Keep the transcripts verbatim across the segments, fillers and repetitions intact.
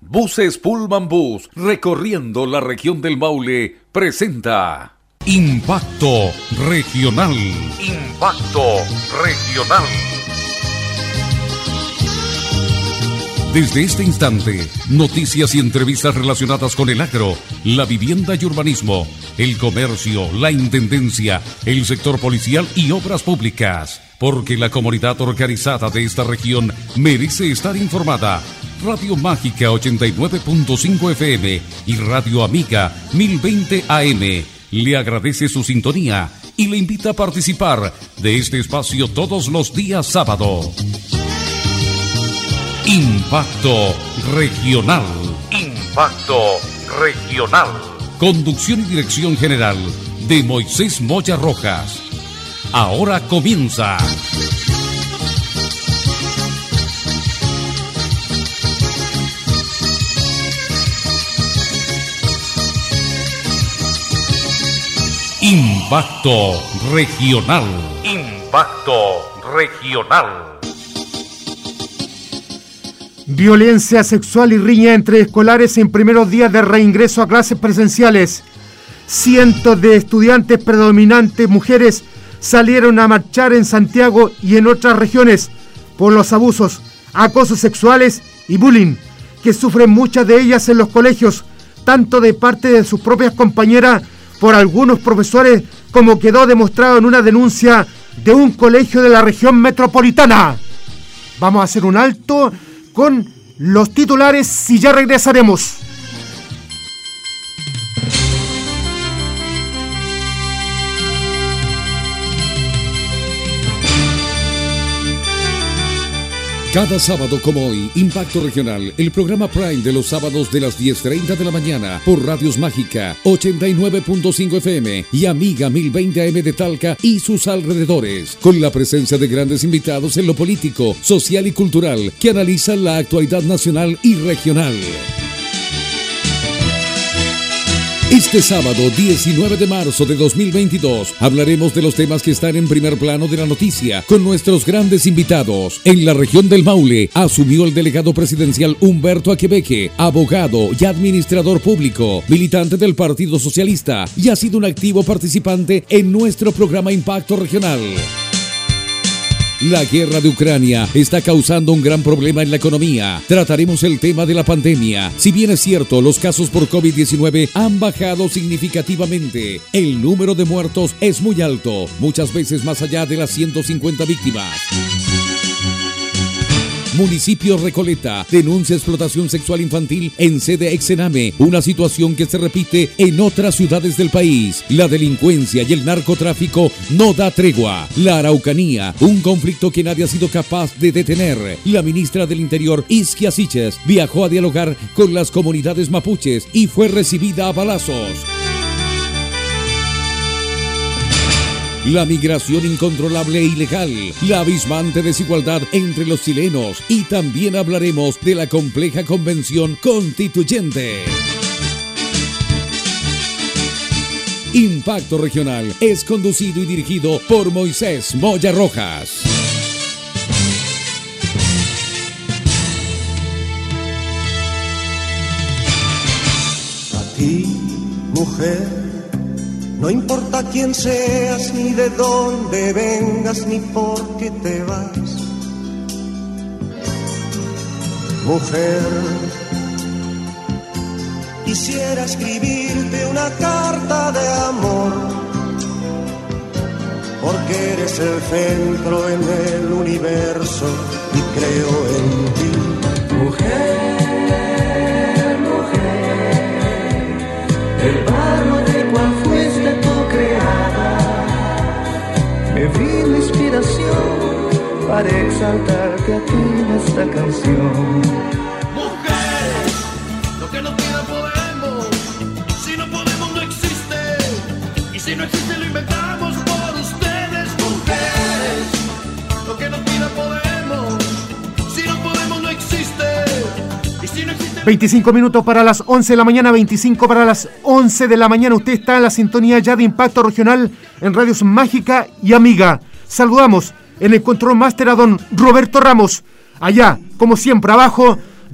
Buses Pullman Bus, recorriendo la región del Maule, presenta Impacto Regional. Impacto Regional. Desde este instante, noticias y entrevistas relacionadas con el agro, la vivienda y urbanismo, el comercio, la intendencia, el sector policial y obras públicas. Porque la comunidad organizada de esta región merece estar informada. Radio Mágica ochenta y nueve punto cinco F M y Radio Amiga mil veinte A M le agradece su sintonía y le invita a participar de este espacio todos los días sábado. Impacto Regional. Impacto Regional. Conducción y dirección general de Moisés Moya Rojas. Ahora comienza. Impacto Regional. Impacto Regional. Violencia sexual y riña entre escolares en primeros días de reingreso a clases presenciales. Cientos de estudiantes, predominantes mujeres, salieron a marchar en Santiago y en otras regiones por los abusos, acosos sexuales y bullying que sufren muchas de ellas en los colegios, tanto de parte de sus propias compañeras por algunos profesores, como quedó demostrado en una denuncia de un colegio de la región metropolitana. Vamos a hacer un alto con los titulares y ya regresaremos. Cada sábado como hoy, Impacto Regional, el programa Prime de los sábados de las diez treinta de la mañana por Radios Mágica ochenta y nueve punto cinco F M y Amiga mil veinte A M de Talca y sus alrededores, con la presencia de grandes invitados en lo político, social y cultural que analizan la actualidad nacional y regional. Este sábado, diecinueve de marzo de dos mil veintidós, hablaremos de los temas que están en primer plano de la noticia con nuestros grandes invitados. En la región del Maule, asumió el delegado presidencial Humberto Aquebeque, abogado y administrador público, militante del Partido Socialista y ha sido un activo participante en nuestro programa Impacto Regional. La guerra de Ucrania está causando un gran problema en la economía. Trataremos el tema de la pandemia. Si bien es cierto, los casos por COVID diecinueve han bajado significativamente, el número de muertos es muy alto, muchas veces más allá de las ciento cincuenta víctimas. Municipio Recoleta denuncia explotación sexual infantil en sede Exename, una situación que se repite en otras ciudades del país. La delincuencia y el narcotráfico no da tregua. La Araucanía, un conflicto que nadie ha sido capaz de detener. La ministra del Interior, Isquia Siches, viajó a dialogar con las comunidades mapuches y fue recibida a balazos. La migración incontrolable e ilegal, la abismante desigualdad entre los chilenos y también hablaremos de la compleja convención constituyente. Impacto Regional es conducido y dirigido por Moisés Moya Rojas. A ti, mujer, no importa quién seas, ni de dónde vengas, ni por qué te vas. Mujer, quisiera escribirte una carta de amor, porque eres el centro en el universo y creo en ti. Mujer, mujer, el barro de cual fuiste tú creada, me vino inspiración para exaltarte a ti en esta canción. Mujeres, lo que no pida podemos, si no podemos no existe, y si no existe lo inventamos por ustedes. Mujeres, lo que no pida podemos, si no podemos no existe, y si no existe... veinticinco minutos para las once de la mañana, veinticinco para las once de la mañana. Usted está en la sintonía ya de Impacto Regional en Radios Mágica y Amiga. Saludamos en el control máster a don Roberto Ramos. Allá, como siempre, abajo,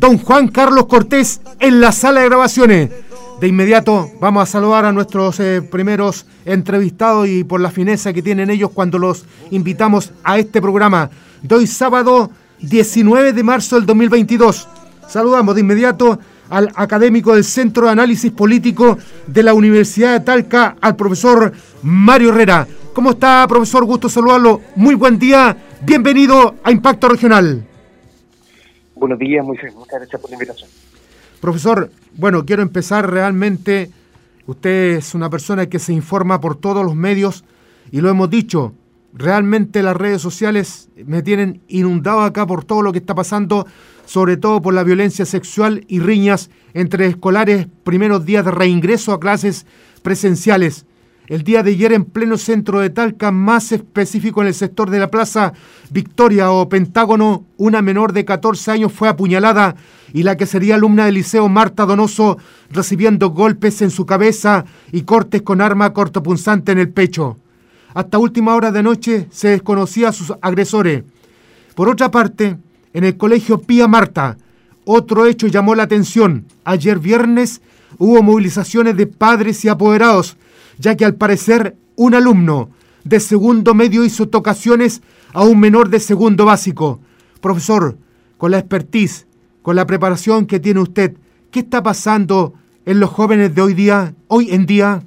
don Juan Carlos Cortés en la sala de grabaciones. De inmediato vamos a saludar a nuestros eh, primeros entrevistados y por la fineza que tienen ellos cuando los invitamos a este programa de hoy sábado diecinueve de marzo del dos mil veintidós. Saludamos de inmediato al académico del Centro de Análisis Político de la Universidad de Talca, al profesor Mario Herrera. ¿Cómo está, profesor? Gusto saludarlo. Muy buen día. Bienvenido a Impacto Regional. Buenos días, Moisés. Muchas gracias por la invitación. Profesor, bueno, quiero empezar realmente. Usted es una persona que se informa por todos los medios y lo hemos dicho. Realmente las redes sociales me tienen inundado acá por todo lo que está pasando, sobre todo por la violencia sexual y riñas entre escolares, primeros días de reingreso a clases presenciales. El día de ayer en pleno centro de Talca, más específico en el sector de la Plaza Victoria o Pentágono, una menor de catorce años fue apuñalada y la que sería alumna del liceo, Marta Donoso, recibiendo golpes en su cabeza y cortes con arma cortopunzante en el pecho. Hasta última hora de noche se desconocía a sus agresores. Por otra parte, en el colegio Pía Marta, otro hecho llamó la atención. Ayer viernes hubo movilizaciones de padres y apoderados, ya que al parecer un alumno de segundo medio hizo tocaciones a un menor de segundo básico. Profesor, con la expertise, con la preparación que tiene usted, ¿qué está pasando en los jóvenes de hoy día, hoy en día?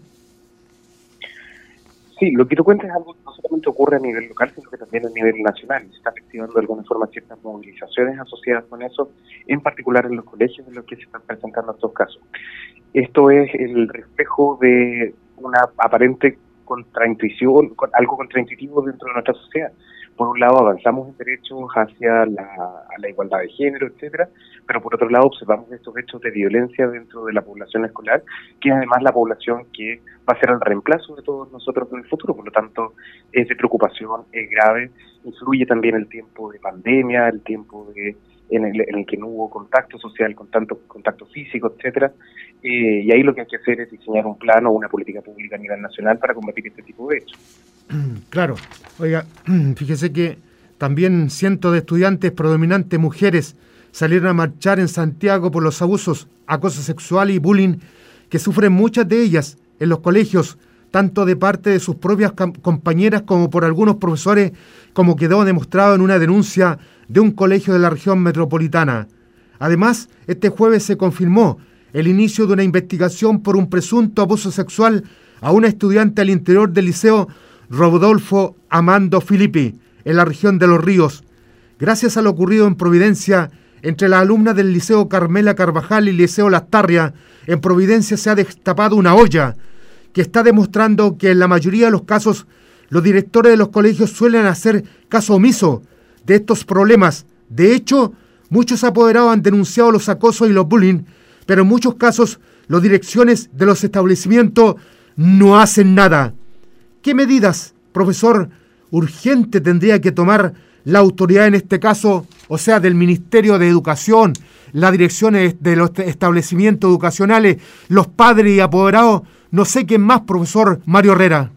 Sí, lo que tú cuentas es algo que no solamente ocurre a nivel local, sino que también a nivel nacional. Se están activando de alguna forma ciertas movilizaciones asociadas con eso, en particular en los colegios en los que se están presentando estos casos. Esto es el reflejo de una aparente contraintuición, algo contraintuitivo dentro de nuestra sociedad. Por un lado avanzamos en derechos hacia la, a la igualdad de género, etcétera, pero por otro lado observamos estos hechos de violencia dentro de la población escolar, que es además la población que va a ser el reemplazo de todos nosotros en el futuro. Por lo tanto, es de preocupación, es grave, influye también el tiempo de pandemia, el tiempo de en el, en el que no hubo contacto social, contacto, contacto físico, etcétera, eh, y ahí lo que hay que hacer es diseñar un plan o una política pública a nivel nacional para combatir este tipo de hechos. Claro. Oiga, fíjese que también cientos de estudiantes, predominantes mujeres, salieron a marchar en Santiago por los abusos, acoso sexual y bullying que sufren muchas de ellas en los colegios, tanto de parte de sus propias compañeras como por algunos profesores, como quedó demostrado en una denuncia de un colegio de la región metropolitana. Además, este jueves se confirmó el inicio de una investigación por un presunto abuso sexual a una estudiante al interior del liceo Rodolfo Amando Filippi, en la región de Los Ríos. Gracias a lo ocurrido en Providencia, entre las alumnas del liceo Carmela Carvajal y el liceo Lastarria, en Providencia se ha destapado una olla que está demostrando que en la mayoría de los casos los directores de los colegios suelen hacer caso omiso de estos problemas. De hecho, muchos apoderados han denunciado los acosos y los bullying, pero en muchos casos las direcciones de los establecimientos no hacen nada. ¿Qué medidas, profesor, urgente tendría que tomar la autoridad en este caso, o sea, del Ministerio de Educación, las direcciones de los establecimientos educacionales, los padres y apoderados? No sé quién más, profesor Mario Herrera.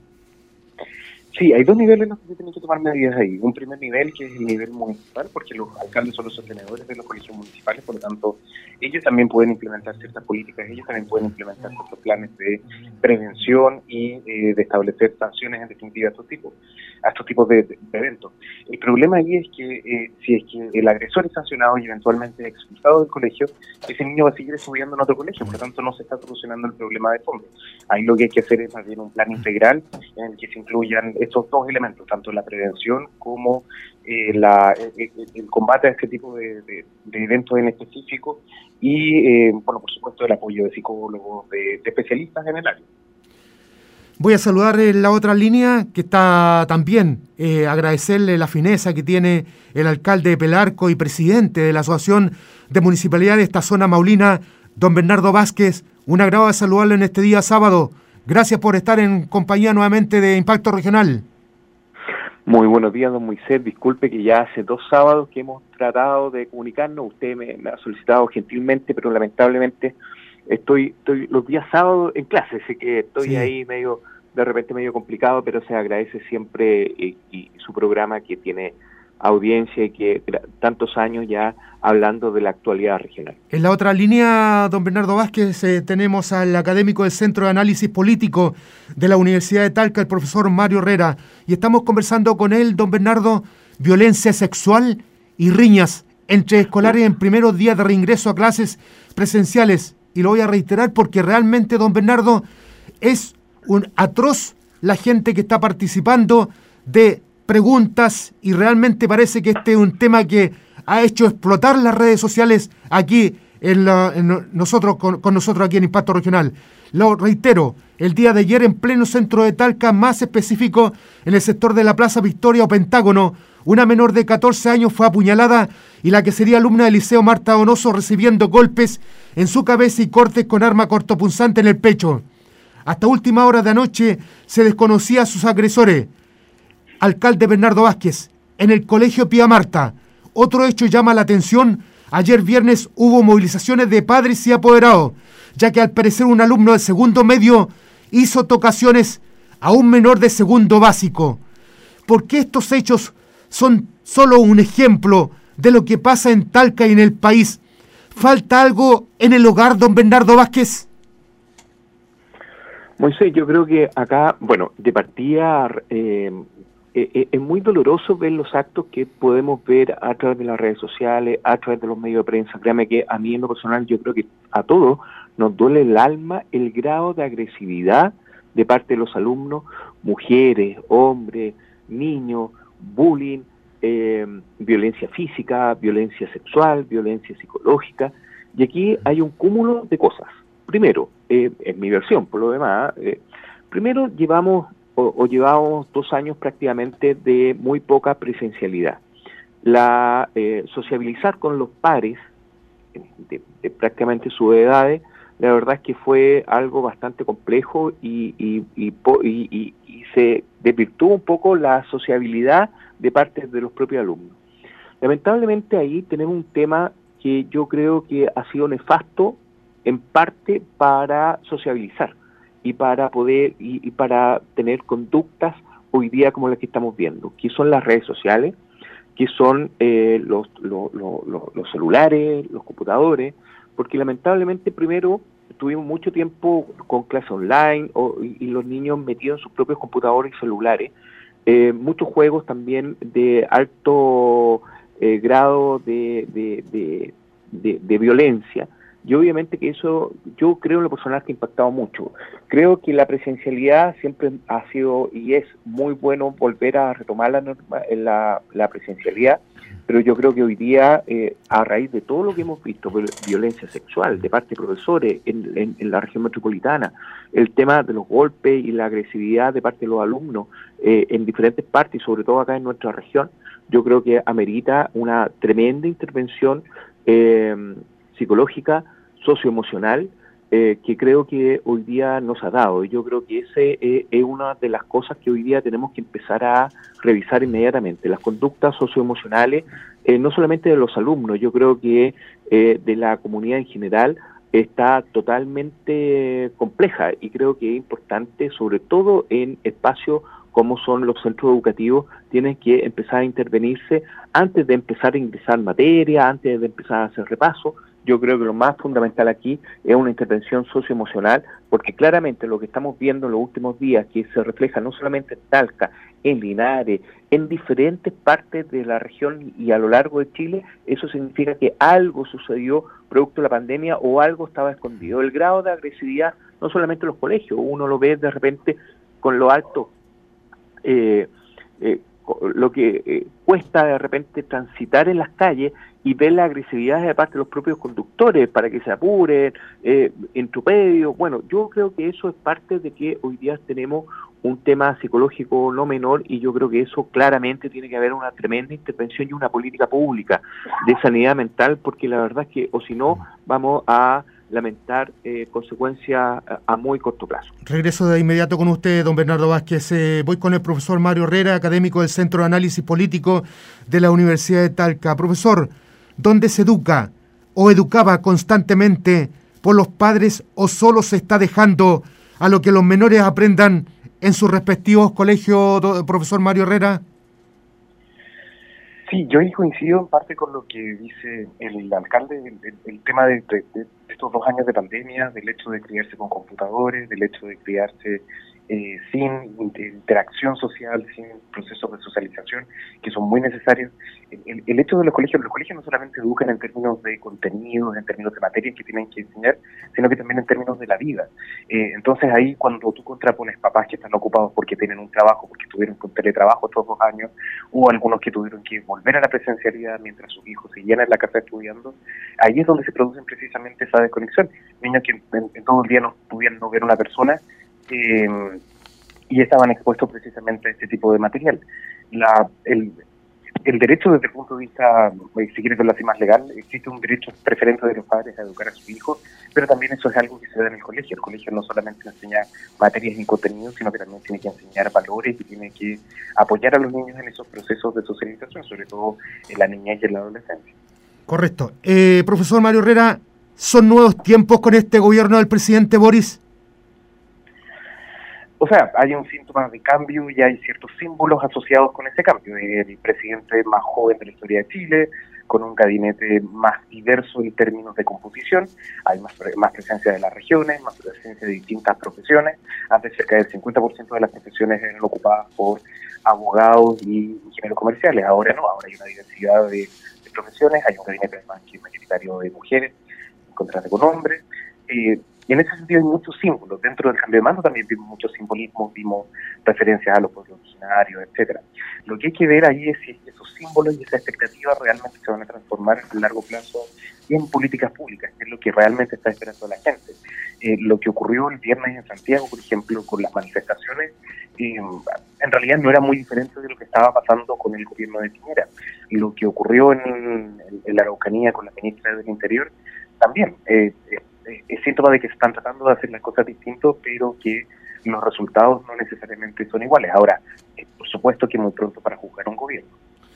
Sí, hay dos niveles en los que se tienen que tomar medidas ahí. Un primer nivel, que es el nivel municipal, porque los alcaldes son los sostenedores de los colegios municipales, por lo tanto, ellos también pueden implementar ciertas políticas, ellos también pueden implementar ciertos planes de prevención y eh, de establecer sanciones, en definitiva, a estos tipos, a estos tipos de, de, de eventos. El problema ahí es que eh, si es que el agresor es sancionado y eventualmente expulsado del colegio, ese niño va a seguir estudiando en otro colegio, por lo tanto no se está solucionando el problema de fondo. Ahí lo que hay que hacer es más bien un plan integral en el que se incluyan estos dos elementos, tanto la prevención como eh, la, el, el combate a este tipo de, de, de eventos en específico y, eh, bueno, por supuesto, el apoyo de psicólogos, de, de especialistas en el área. Voy a saludar en la otra línea que está también, eh, agradecerle la fineza que tiene el alcalde de Pelarco y presidente de la Asociación de Municipalidad de esta zona maulina, don Bernardo Vázquez. Un agrado de saludarle en este día sábado. Gracias por estar en compañía nuevamente de Impacto Regional. Muy buenos días, don Moisés. Disculpe que ya hace dos sábados que hemos tratado de comunicarnos. Usted me, me ha solicitado gentilmente, pero lamentablemente estoy, estoy los días sábados en clase, así que estoy sí. ahí medio, de repente medio complicado, pero se agradece siempre y, y su programa que tiene audiencia y que tantos años ya hablando de la actualidad regional. En la otra línea, don Bernardo Vázquez, eh, tenemos al académico del Centro de Análisis Político de la Universidad de Talca, el profesor Mario Herrera, y estamos conversando con él, don Bernardo, violencia sexual y riñas entre escolares en primeros días de reingreso a clases presenciales. Y lo voy a reiterar porque realmente, don Bernardo, es un atroz la gente que está participando de preguntas y realmente parece que este es un tema que ha hecho explotar las redes sociales aquí en, la, en nosotros con, con nosotros aquí en Impacto Regional. Lo reitero, el día de ayer en pleno centro de Talca, más específico en el sector de la Plaza Victoria o Pentágono, una menor de catorce años fue apuñalada y la que sería alumna del Liceo Marta Donoso recibiendo golpes en su cabeza y cortes con arma cortopunzante en el pecho. Hasta última hora de anoche se desconocía a sus agresores. Alcalde Bernardo Vázquez, en el Colegio Pía Marta. Otro hecho llama la atención. Ayer viernes hubo movilizaciones de padres y apoderados, ya que al parecer un alumno de segundo medio hizo tocaciones a un menor de segundo básico. ¿Por qué estos hechos son solo un ejemplo de lo que pasa en Talca y en el país? ¿Falta algo en el hogar, don Bernardo Vázquez? Moisés, yo creo que acá, bueno, de partida eh, eh, es muy doloroso ver los actos que podemos ver a través de las redes sociales, a través de los medios de prensa. Créame que a mí en lo personal yo creo que a todos nos duele el alma el grado de agresividad de parte de los alumnos, mujeres, hombres, niños, bullying, eh, violencia física, violencia sexual, violencia psicológica. Y aquí hay un cúmulo de cosas. Primero, eh, en mi versión, por lo demás, eh, primero llevamos o, o llevamos dos años prácticamente de muy poca presencialidad. La eh, sociabilizar con los pares de, de prácticamente sus edades, la verdad es que fue algo bastante complejo y, y, y, y, y, y se desvirtuó un poco la sociabilidad de parte de los propios alumnos. Lamentablemente ahí tenemos un tema que yo creo que ha sido nefasto en parte para sociabilizar y para poder y, y para tener conductas hoy día como las que estamos viendo, que son las redes sociales, que son eh, los, los, los, los celulares, los computadores, porque lamentablemente primero tuvimos mucho tiempo con clase online o, y, y los niños metidos en sus propios computadores y celulares, eh, muchos juegos también de alto eh, grado de, de, de, de, de violencia. Y obviamente que eso, yo creo en lo personal que ha impactado mucho. Creo que la presencialidad siempre ha sido y es muy bueno volver a retomar la, norma, la, la presencialidad, pero yo creo que hoy día, eh, a raíz de todo lo que hemos visto, violencia sexual de parte de profesores en, en, en la región metropolitana, el tema de los golpes y la agresividad de parte de los alumnos eh, en diferentes partes y sobre todo acá en nuestra región, yo creo que amerita una tremenda intervención eh, psicológica, socioemocional, eh, que creo que hoy día nos ha dado. Y yo creo que ese eh, es una de las cosas que hoy día tenemos que empezar a revisar inmediatamente. Las conductas socioemocionales, eh, no solamente de los alumnos, yo creo que eh, de la comunidad en general, está totalmente compleja y creo que es importante, sobre todo en espacios como son los centros educativos, tienen que empezar a intervenirse antes de empezar a ingresar materia, antes de empezar a hacer repaso. Yo creo que lo más fundamental aquí es una intervención socioemocional, porque claramente lo que estamos viendo en los últimos días, que se refleja no solamente en Talca, en Linares, en diferentes partes de la región y a lo largo de Chile, eso significa que algo sucedió producto de la pandemia o algo estaba escondido. El grado de agresividad, no solamente en los colegios, uno lo ve de repente con lo alto, eh, eh, lo que eh, cuesta de repente transitar en las calles y ver la agresividad de parte de los propios conductores para que se apuren, eh, entropedio. Bueno, yo creo que eso es parte de que hoy día tenemos un tema psicológico no menor y yo creo que eso claramente tiene que haber una tremenda intervención y una política pública de sanidad mental, porque la verdad es que, o si no, vamos a lamentar eh, consecuencias a, a muy corto plazo. Regreso de inmediato con usted, don Bernardo Vázquez. Eh, voy con el profesor Mario Herrera, académico del Centro de Análisis Político de la Universidad de Talca. Profesor, ¿dónde se educa o educaba constantemente por los padres o solo se está dejando a lo que los menores aprendan en sus respectivos colegios, do, profesor Mario Herrera? Sí, yo ahí coincido en parte con lo que dice el alcalde, el, el, el tema de, de, de estos dos años de pandemia, del hecho de criarse con computadores, del hecho de criarse eh, sin interacción social, sin procesos de socialización, que son muy necesarios. El, el, el hecho de los colegios, los colegios no solamente educan en términos de contenidos, en términos de materias que tienen que enseñar, sino que también en términos de la vida. Eh, entonces ahí cuando tú contrapones papás que están ocupados porque tienen un trabajo, porque estuvieron con teletrabajo estos dos años, o algunos que tuvieron que volver a la presencialidad mientras sus hijos seguían en la casa estudiando, ahí es donde se producen precisamente esa desconexión. Niños que en, en todo el día no pudieran no ver una persona eh, y estaban expuestos precisamente a este tipo de material. La, el, el derecho desde el punto de vista, si quieres verlo así más legal, existe un derecho preferente de los padres a educar a sus hijos, pero también eso es algo que se da en el colegio. El colegio no solamente enseña materias y contenidos, sino que también tiene que enseñar valores y tiene que apoyar a los niños en esos procesos de socialización, sobre todo en la niñez y en la adolescencia. Correcto. Eh, profesor Mario Herrera, ¿son nuevos tiempos con este gobierno del presidente Boris? O sea, hay un síntoma de cambio y hay ciertos símbolos asociados con ese cambio. El presidente más joven de la historia de Chile, con un gabinete más diverso en términos de composición, hay más, más presencia de las regiones, más presencia de distintas profesiones. Antes cerca del cincuenta por ciento de las profesiones eran ocupadas por abogados y ingenieros comerciales. Ahora no, ahora hay una diversidad de, de profesiones, hay un gabinete más que mayoritario de mujeres, en contraste con hombres. Eh, Y en ese sentido hay muchos símbolos. Dentro del cambio de mando también vimos muchos simbolismos, vimos referencias a los pueblos originarios, etcétera. Lo que hay que ver ahí es si esos símbolos y esas expectativas realmente se van a transformar a largo plazo en políticas públicas, que es lo que realmente está esperando la gente. Eh, lo que ocurrió el viernes en Santiago, por ejemplo, con las manifestaciones, eh, en realidad no era muy diferente de lo que estaba pasando con el gobierno de Piñera. Lo que ocurrió en, en, en la Araucanía con la ministra del Interior, también eh, eh, es síntoma de que se están tratando de hacer las cosas distintas, pero que los resultados no necesariamente son iguales. Ahora, eh, por supuesto que muy pronto para juzgar un gobierno.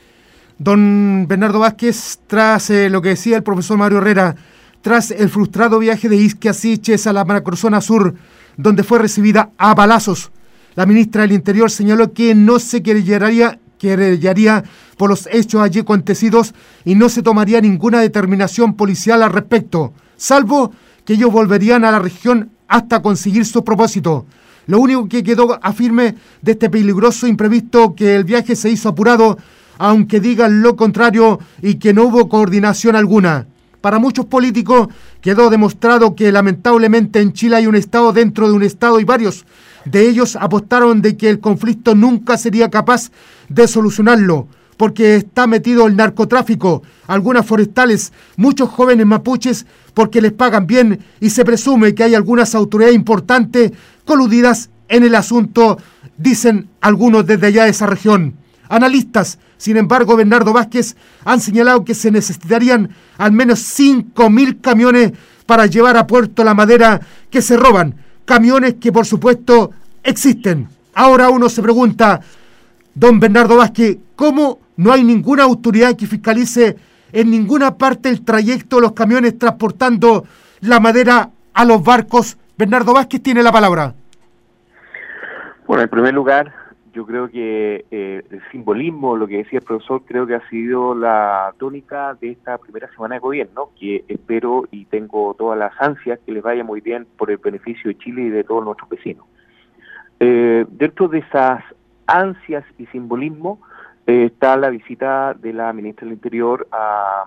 Don Bernardo Vázquez, tras eh, lo que decía el profesor Mario Herrera, tras el frustrado viaje de Isquia Siches a la macrozona sur, donde fue recibida a balazos, la ministra del Interior señaló que no se querellaría, querellaría por los hechos allí acontecidos y no se tomaría ninguna determinación policial al respecto, salvo que ellos volverían a la región hasta conseguir su propósito. Lo único que quedó a firme de este peligroso imprevisto que el viaje se hizo apurado, aunque digan lo contrario y que no hubo coordinación alguna. Para muchos políticos quedó demostrado que lamentablemente en Chile hay un Estado dentro de un Estado y varios de ellos apostaron de que el conflicto nunca sería capaz de solucionarlo, porque está metido el narcotráfico, algunas forestales, muchos jóvenes mapuches porque les pagan bien y se presume que hay algunas autoridades importantes coludidas en el asunto, dicen algunos desde allá de esa región. Analistas, sin embargo, Bernardo Vázquez, han señalado que se necesitarían al menos cinco mil camiones para llevar a puerto la madera que se roban, camiones que por supuesto existen. Ahora uno se pregunta, don Bernardo Vázquez, ¿cómo no hay ninguna autoridad que fiscalice en ninguna parte el trayecto de los camiones transportando la madera a los barcos? Bernardo Vázquez tiene la palabra. Bueno, en primer lugar, yo creo que eh, el simbolismo, lo que decía el profesor, creo que ha sido la tónica de esta primera semana de gobierno, que espero y tengo todas las ansias que les vaya muy bien por el beneficio de Chile y de todos nuestros vecinos. Eh, dentro de esas ansias y simbolismo, Eh, está la visita de la ministra del Interior a,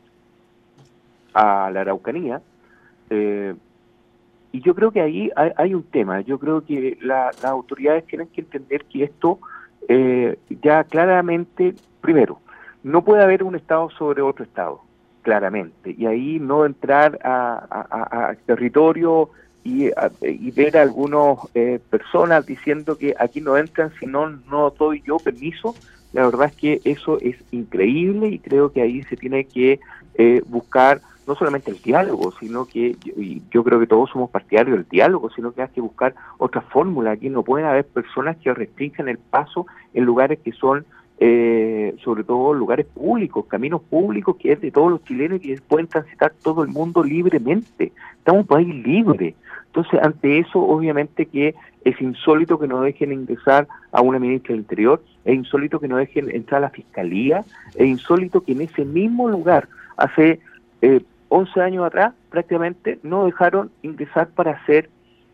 a la Araucanía, eh, y yo creo que ahí hay, hay un tema. Yo creo que la, las autoridades tienen que entender que esto eh, ya claramente, primero, no puede haber un Estado sobre otro Estado, claramente, y ahí no entrar a, a, a territorio y, a, y ver a algunas eh, personas diciendo que aquí no entran si no, no doy yo permiso. La verdad es que eso es increíble y creo que ahí se tiene que eh, buscar no solamente el diálogo, sino que, y yo creo que todos somos partidarios del diálogo, sino que hay que buscar otra fórmula. Aquí no pueden haber personas que restringen el paso en lugares que son, eh, sobre todo, lugares públicos, caminos públicos que es de todos los chilenos y que pueden transitar todo el mundo libremente. Estamos en un país libre. Entonces, ante eso, obviamente que es insólito que no dejen ingresar a una ministra del Interior, es insólito que no dejen entrar a la Fiscalía, es insólito que en ese mismo lugar, hace eh, once años atrás, prácticamente no dejaron ingresar para hacer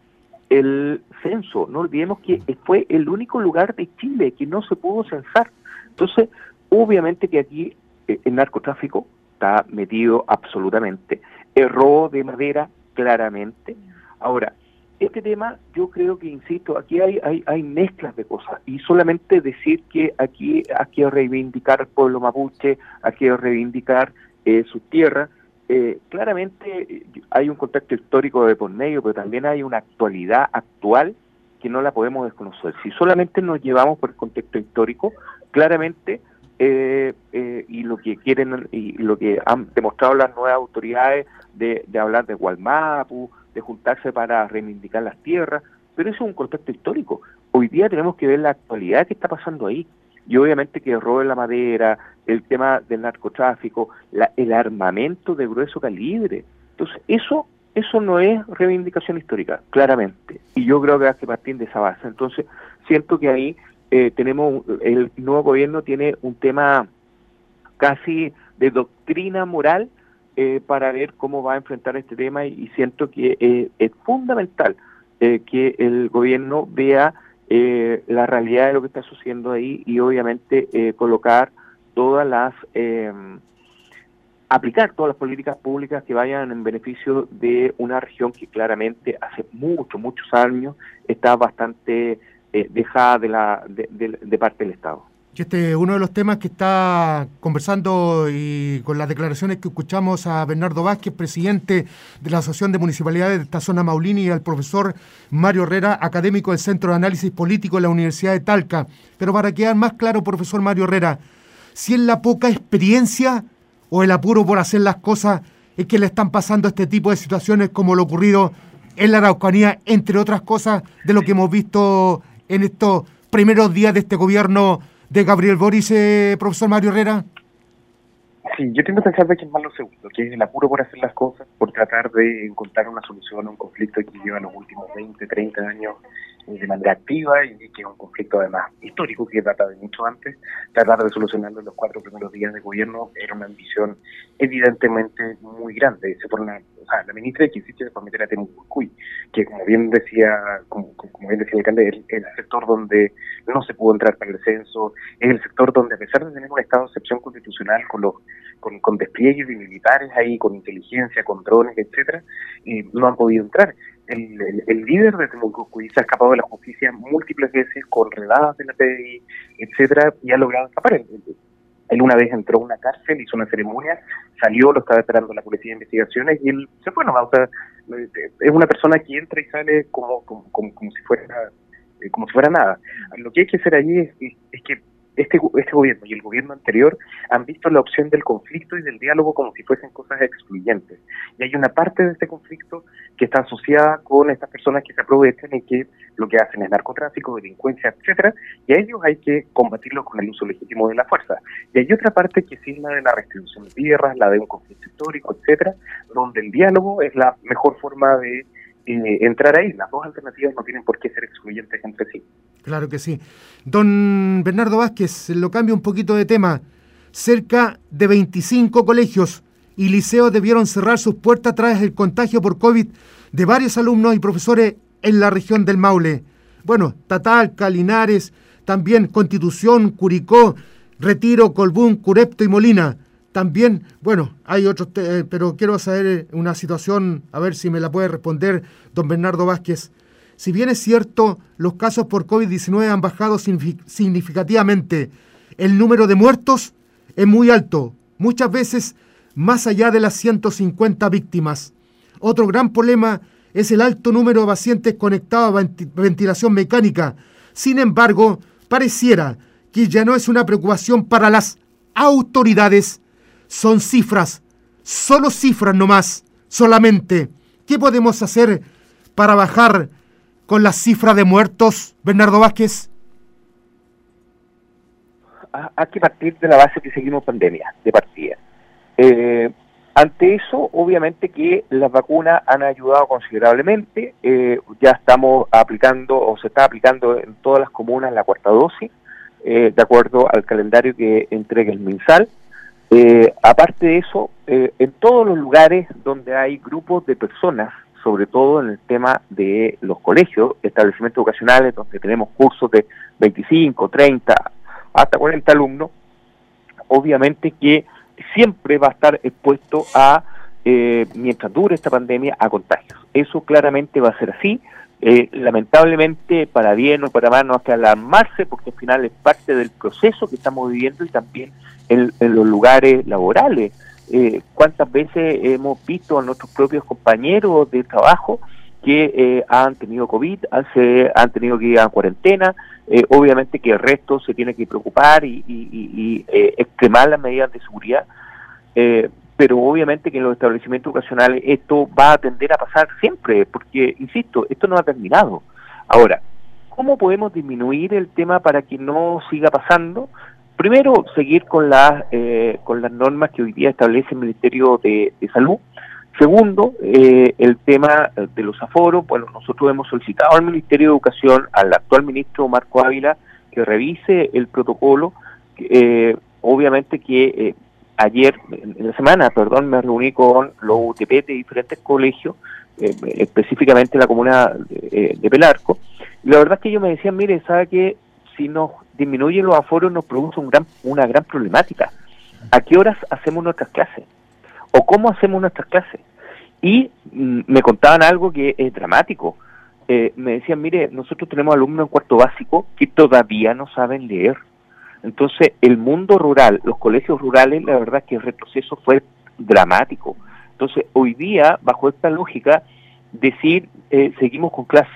el censo. No olvidemos que fue el único lugar de Chile que no se pudo censar. Entonces, obviamente que aquí eh, el narcotráfico está metido absolutamente. El robo de madera, claramente. Ahora, este tema, yo creo que, insisto, aquí hay, hay, hay mezclas de cosas, y solamente decir que aquí hay que reivindicar al pueblo mapuche, hay que reivindicar eh, sus tierras. Eh, claramente hay un contexto histórico de por medio, pero también hay una actualidad actual que no la podemos desconocer. Si solamente nos llevamos por el contexto histórico, claramente, eh, eh, y lo que quieren y lo que han demostrado las nuevas autoridades de, de hablar de Gualmapu, de juntarse para reivindicar las tierras, pero eso es un contexto histórico. Hoy día tenemos que ver la actualidad que está pasando ahí. Y obviamente que el robo de la madera, el tema del narcotráfico, la, el armamento de grueso calibre. Entonces, eso eso no es reivindicación histórica, claramente. Y yo creo que hay que partir de esa base. Entonces, siento que ahí eh, tenemos, el nuevo gobierno tiene un tema casi de doctrina moral eh, para ver cómo va a enfrentar este tema, y, y siento que eh, es fundamental eh, que el gobierno vea Eh, la realidad de lo que está sucediendo ahí, y obviamente eh, colocar todas las, eh, aplicar todas las políticas públicas que vayan en beneficio de una región que claramente hace muchos, muchos años está bastante eh, dejada de, la, de, de, de parte del Estado. Y este es uno de los temas que está conversando, y con las declaraciones que escuchamos a Bernardo Vázquez, presidente de la Asociación de Municipalidades de esta zona Maulini, y al profesor Mario Herrera, académico del Centro de Análisis Político de la Universidad de Talca. Pero para quedar más claro, profesor Mario Herrera, si es la poca experiencia o el apuro por hacer las cosas es que le están pasando este tipo de situaciones como lo ocurrido en la Araucanía, entre otras cosas de lo que hemos visto en estos primeros días de este gobierno de Gabriel Boric, eh, profesor Mario Herrera? Sí, yo tiendo a pensar de que es más lo segundo, que es el apuro por hacer las cosas, por tratar de encontrar una solución a un conflicto que lleva los últimos veinte, treinta años eh, de manera activa, y que es un conflicto además histórico que data de mucho antes. Tratar de solucionarlo en los cuatro primeros días de gobierno era una ambición evidentemente muy grande. Se pone una, o sea, la ministra que insiste en meter a Temucuy, que como bien decía, como, como bien decía el alcalde, es el, el sector donde no se pudo entrar para el censo, es el sector donde, a pesar de tener un estado de excepción constitucional con los con, con despliegues de militares ahí, con inteligencia, con drones, etcétera, eh, no han podido entrar. El, el, el líder de Temucuy se ha escapado de la justicia múltiples veces con redadas de la P D I, etcétera, y ha logrado escapar. Él, él una vez entró a una cárcel, hizo una ceremonia, salió, lo estaba esperando la policía de investigaciones, y él se fue nomás. O sea, es una persona que entra y sale como como, como, como si fuera eh, como si fuera nada. Lo que hay que hacer allí es, es, es que Este, este gobierno y el gobierno anterior han visto la opción del conflicto y del diálogo como si fuesen cosas excluyentes. Y hay una parte de este conflicto que está asociada con estas personas que se aprovechan y que lo que hacen es narcotráfico, delincuencia, etcétera, y a ellos hay que combatirlos con el uso legítimo de la fuerza. Y hay otra parte que sí es la de la restitución de tierras, la de un conflicto histórico, etcétera, donde el diálogo es la mejor forma de eh, entrar ahí. Las dos alternativas no tienen por qué ser excluyentes entre sí. Claro que sí. Don Bernardo Vázquez, lo cambio un poquito de tema. Cerca de veinticinco colegios y liceos debieron cerrar sus puertas tras el contagio por COVID de varios alumnos y profesores en la región del Maule. Bueno, Tatalca, Linares, también Constitución, Curicó, Retiro, Colbún, Curepto y Molina. También, bueno, hay otros, eh, pero quiero saber una situación, a ver si me la puede responder don Bernardo Vázquez. Si bien es cierto, los casos por COVID diecinueve han bajado significativamente, el número de muertos es muy alto, muchas veces más allá de las ciento cincuenta víctimas. Otro gran problema es el alto número de pacientes conectados a ventilación mecánica. Sin embargo, pareciera que ya no es una preocupación para las autoridades. Son cifras, solo cifras nomás, solamente. ¿Qué podemos hacer para bajar con la cifra de muertos, Bernardo Vázquez? Hay que partir de la base que seguimos pandemia, de partida. Eh, ante eso, obviamente que las vacunas han ayudado considerablemente, eh, ya estamos aplicando o se está aplicando en todas las comunas la cuarta dosis, eh, de acuerdo al calendario que entrega el MinSal. Eh, aparte de eso, eh, en todos los lugares donde hay grupos de personas, sobre todo en el tema de los colegios, establecimientos educacionales, donde tenemos cursos de veinticinco, treinta, hasta cuarenta alumnos, obviamente que siempre va a estar expuesto a, eh, mientras dure esta pandemia, a contagios. Eso claramente va a ser así. Eh, lamentablemente, para bien o para mal, no hay que alarmarse, porque al final es parte del proceso que estamos viviendo y también en, en los lugares laborales. Eh, ¿Cuántas veces hemos visto a nuestros propios compañeros de trabajo que eh, han tenido COVID, se han tenido que ir a cuarentena? Eh, obviamente que el resto se tiene que preocupar y, y, y, y eh, extremar las medidas de seguridad, eh, pero obviamente que en los establecimientos educacionales esto va a tender a pasar siempre, porque, insisto, esto no ha terminado. Ahora, ¿cómo podemos disminuir el tema para que no siga pasando? Primero, seguir con las eh, con las normas que hoy día establece el Ministerio de, de Salud. Segundo, eh, el tema de los aforos. Bueno, nosotros hemos solicitado al Ministerio de Educación, al actual ministro Marco Ávila, que revise el protocolo. Eh, obviamente que eh, ayer, en la semana, perdón, me reuní con los U T P de diferentes colegios, eh, específicamente en la comuna de, de Pelarco, y la verdad es que ellos me decían, mire, ¿sabe qué? Si nos disminuyen los aforos nos produce un gran, una gran problemática. ¿A qué horas hacemos nuestras clases? ¿O cómo hacemos nuestras clases? Y mm, me contaban algo que es dramático. Eh, me decían, mire, nosotros tenemos alumnos en cuarto básico que todavía no saben leer. Entonces, el mundo rural, los colegios rurales, la verdad es que el retroceso fue dramático. Entonces, hoy día, bajo esta lógica, decir, eh, seguimos con clase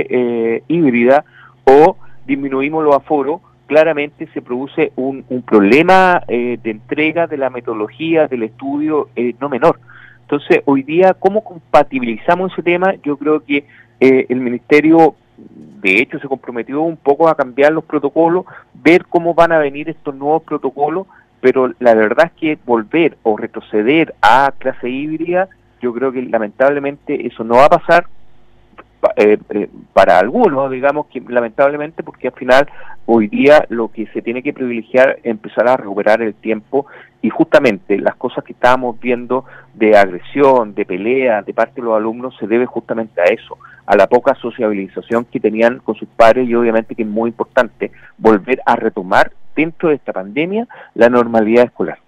eh, híbrida o disminuimos los aforos, claramente se produce un, un problema eh, de entrega de la metodología del estudio eh, no menor. Entonces, hoy día, ¿cómo compatibilizamos ese tema? Yo creo que eh, el Ministerio, de hecho, se comprometió un poco a cambiar los protocolos, ver cómo van a venir estos nuevos protocolos, pero la verdad es que volver o retroceder a clase híbrida, yo creo que lamentablemente eso no va a pasar. Eh, eh, para algunos, digamos que lamentablemente, porque al final hoy día lo que se tiene que privilegiar es empezar a recuperar el tiempo, y justamente las cosas que estábamos viendo de agresión, de pelea de parte de los alumnos se debe justamente a eso, a la poca sociabilización que tenían con sus padres, y obviamente que es muy importante volver a retomar dentro de esta pandemia la normalidad escolar.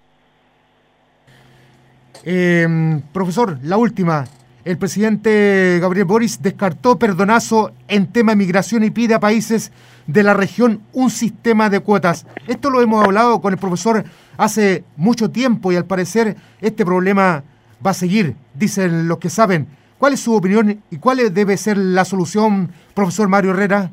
Eh, profesor, la última. El presidente Gabriel Boric descartó perdonazo en tema de migración y pide a países de la región un sistema de cuotas. Esto lo hemos hablado con el profesor hace mucho tiempo y al parecer este problema va a seguir, dicen los que saben. ¿Cuál es su opinión y cuál debe ser la solución, profesor Mario Herrera?